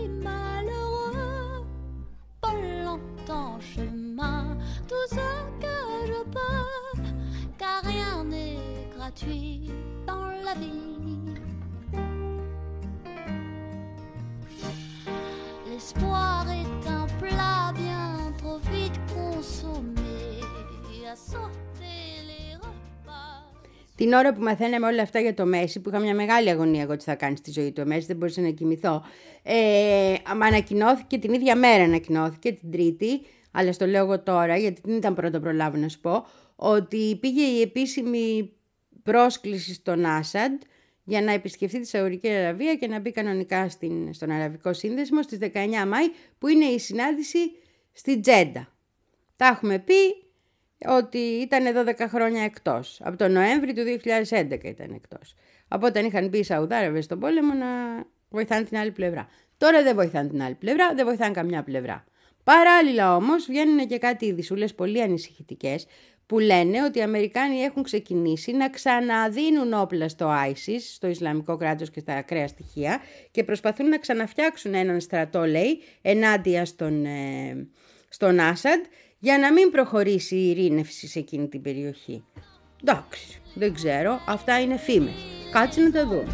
L'espoir est un plat bien trop vite consommé. Assortez les repas. Την ώρα που μαθαίναμε όλα αυτά για το Μέση, που είχα μια μεγάλη αγωνία εγώ τι θα κάνει στη ζωή του ο Μέση, δεν μπορούσα να κοιμηθώ. Ε, ανακοινώθηκε την ίδια μέρα, ανακοινώθηκε την Τρίτη, αλλά στο λέω εγώ τώρα, γιατί δεν ήταν πρώτο προλάβω να σου πω, ότι πήγε η επίσημη πρόσκληση στον Άσαντ για να επισκεφτεί τη Σαουδική Αραβία και να μπει κανονικά στην, στον Αραβικό Σύνδεσμο στις δεκαεννιά Μάη, που είναι η συνάντηση στη Τζέντα. Τα έχουμε πει ότι ήταν δώδεκα χρόνια εκτός. Από τον Νοέμβρη του δύο χιλιάδες έντεκα ήταν εκτός. Από όταν είχαν μπει οι Σαουδάραβες στον πόλεμο να βοηθάνε την άλλη πλευρά. Τώρα δεν βοηθάνε την άλλη πλευρά, δεν βοηθάνε καμιά πλευρά. Παράλληλα όμως βγαίνουν και κάτι ειδισούλες πολύ ανησυχητικές, που λένε ότι οι Αμερικάνοι έχουν ξεκινήσει να ξαναδίνουν όπλα στο ISIS, στο Ισλαμικό κράτος και στα ακραία στοιχεία, και προσπαθούν να ξαναφτιάξουν έναν στρατό, λέει, ενάντια στον, ε, στον Άσαντ, για να μην προχωρήσει η ειρήνευση σε εκείνη την περιοχή. Εντάξει, δεν ξέρω, αυτά είναι φήμες. Κάτσε να τα δούμε.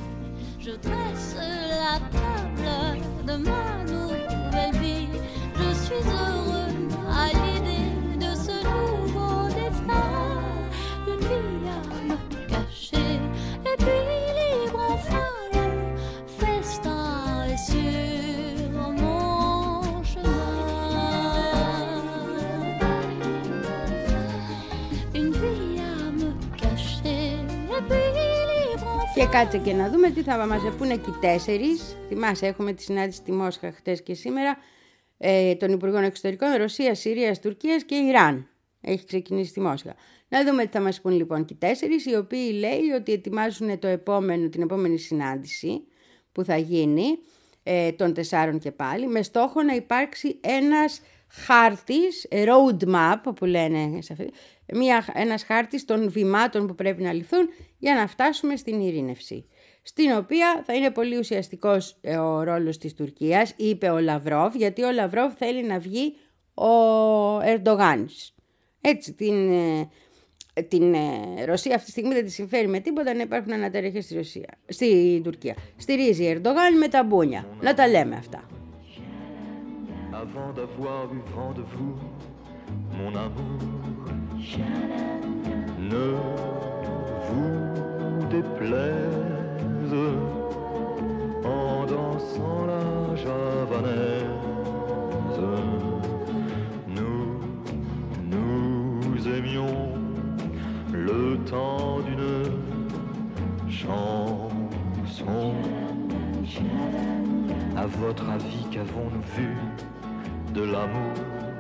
Και κάτσε και να δούμε τι θα μας πούνε και οι τέσσερις. Θυμάσαι, έχουμε τη συνάντηση στη Μόσχα χτες και σήμερα ε, των Υπουργών Εξωτερικών Ρωσίας, Συρίας, Τουρκίας και Ιράν. Έχει ξεκινήσει στη Μόσχα. Να δούμε τι θα μας πούν λοιπόν και οι τέσσερις, οι οποίοι λέει ότι ετοιμάζουν το επόμενο, την επόμενη συνάντηση που θα γίνει ε, των τεσσάρων και πάλι, με στόχο να υπάρξει ένας χάρτης, road map που λένε σε αυτή, μια, ένας χάρτης των βημάτων που πρέπει να ληφθούν για να φτάσουμε στην ειρήνευση, στην οποία θα είναι πολύ ουσιαστικός ο ρόλος της Τουρκίας, είπε ο Λαυρόβ, γιατί ο Λαυρόβ θέλει να βγει ο Ερντογάνης. Έτσι, την, την Ρωσία αυτή τη στιγμή δεν τη συμφέρει με τίποτα να υπάρχουν αναταραχές στη, Ρωσία, στη Τουρκία. Στηρίζει Ερντογάν με τα μπούνια. Να τα λέμε αυτά. Avant d'avoir eu vent de vous, mon amour, ne vous déplaise dansant la javanaise. Nous, nous aimions le temps d'une chanson. À votre avis, qu'avons-nous vu de l'amour?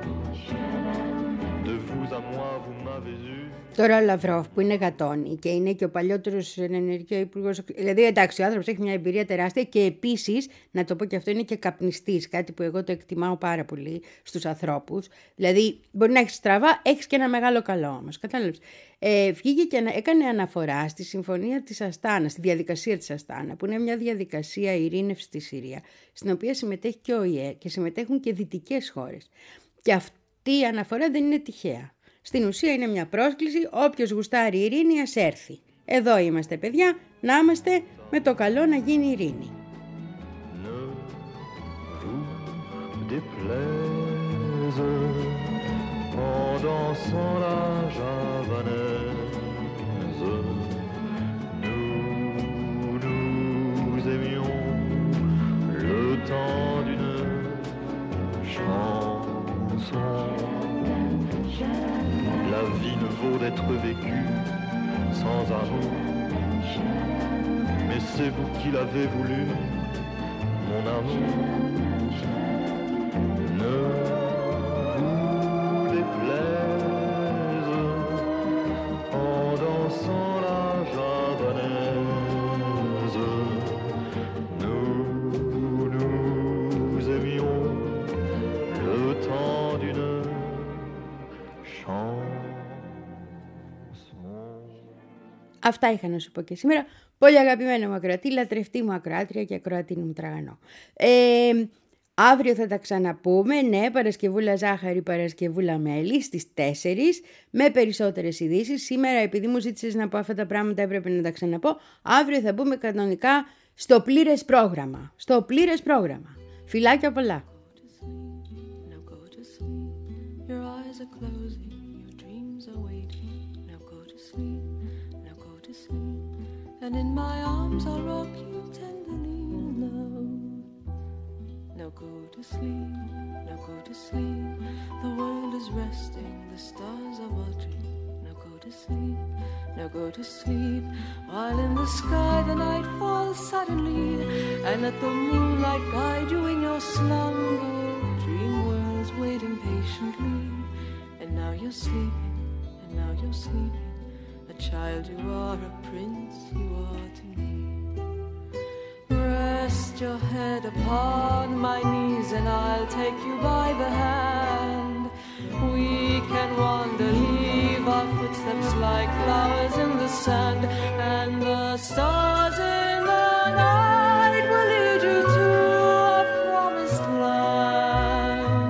De vous à moi, vous m'avez eu. Τώρα ο Λαυρόφ που είναι γατόνι και είναι και ο παλιότερος ενεργειακός υπουργός, δηλαδή εντάξει ο άνθρωπος έχει μια εμπειρία τεράστια και επίσης, να το πω και αυτό, είναι και καπνιστής, κάτι που εγώ το εκτιμάω πάρα πολύ στους ανθρώπους. Δηλαδή μπορεί να έχεις στραβά, έχεις και ένα μεγάλο καλό όμως, κατάλαβες. Ε, βγήκε και έκανε αναφορά στη συμφωνία της Αστάνα, στη διαδικασία της Αστάνα, που είναι μια διαδικασία ειρήνευσης στη Συρία, στην οποία συμμετέχει και ο ΙΕ και συμμετέχουν και δυτικές χώρες. Και αυτή η αναφορά δεν είναι τυχαία. Στην ουσία είναι μια πρόσκληση, όποιος γουστάρει ειρήνη ας έρθει. Εδώ είμαστε παιδιά, να είμαστε με το καλό να γίνει ειρήνη. La vie ne vaut d'être vécue sans amour. Mais c'est vous qui l'avez voulu, mon amour. Ne vous déplaise en dansant la javanaise. Nous, nous aimions le temps d'une chanson. Αυτά είχα να σου πω και σήμερα. Πολύ αγαπημένο μου ακροατή, λατρευτή μου ακροάτρια και ακροατίνη μου τραγανό. Ε, αύριο θα τα ξαναπούμε, ναι, Παρασκευούλα ζάχαρη, Παρασκευούλα μέλι, στις τέσσερις, με περισσότερες ειδήσεις. Σήμερα, επειδή μου ζήτησες να πω αυτά τα πράγματα, έπρεπε να τα ξαναπώ. Αύριο θα μπούμε κανονικά στο πλήρες πρόγραμμα. Στο πλήρες πρόγραμμα. Φιλάκια πολλά. And in my arms I'll rock you tenderly now. Now go to sleep, now go to sleep. The world is resting, the stars are watching. Now go to sleep, now go to sleep. While in the sky the night falls suddenly, and let the moonlight guide you in your slumber. Dream worlds waiting patiently. And now you're sleeping, and now you're sleeping. Child, you are a prince, you are to me. Rest your head upon my knees and I'll take you by the hand. We can wander, leave our footsteps like flowers in the sand. And the stars in the night will lead you to a promised land.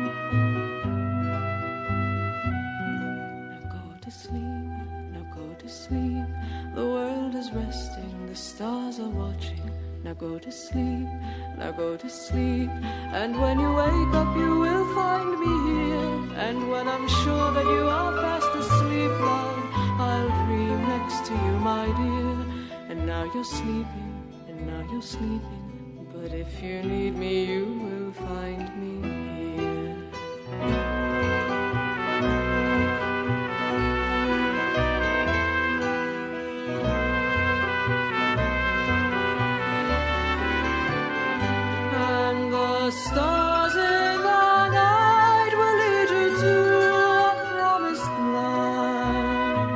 Now go to sleep. Sleep, the world is resting, the stars are watching. Now go to sleep, now go to sleep. And when you wake up you will find me here. And when I'm sure that you are fast asleep, love, I'll dream next to you, my dear. And now you're sleeping, and now you're sleeping. But if you need me you will find me here. The stars in the night will lead you to a promised land.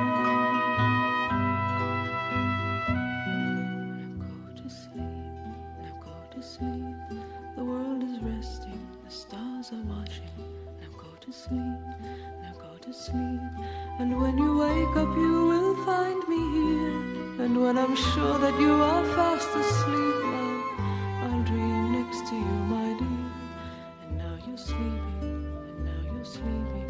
Now go to sleep, now go to sleep. The world is resting, the stars are watching. Now go to sleep, now go to sleep. And when you wake up you will find me here. And when I'm sure that you are fast asleep, love, I'll dream next to you, my dear. And now you're sleeping, and now you're sleeping.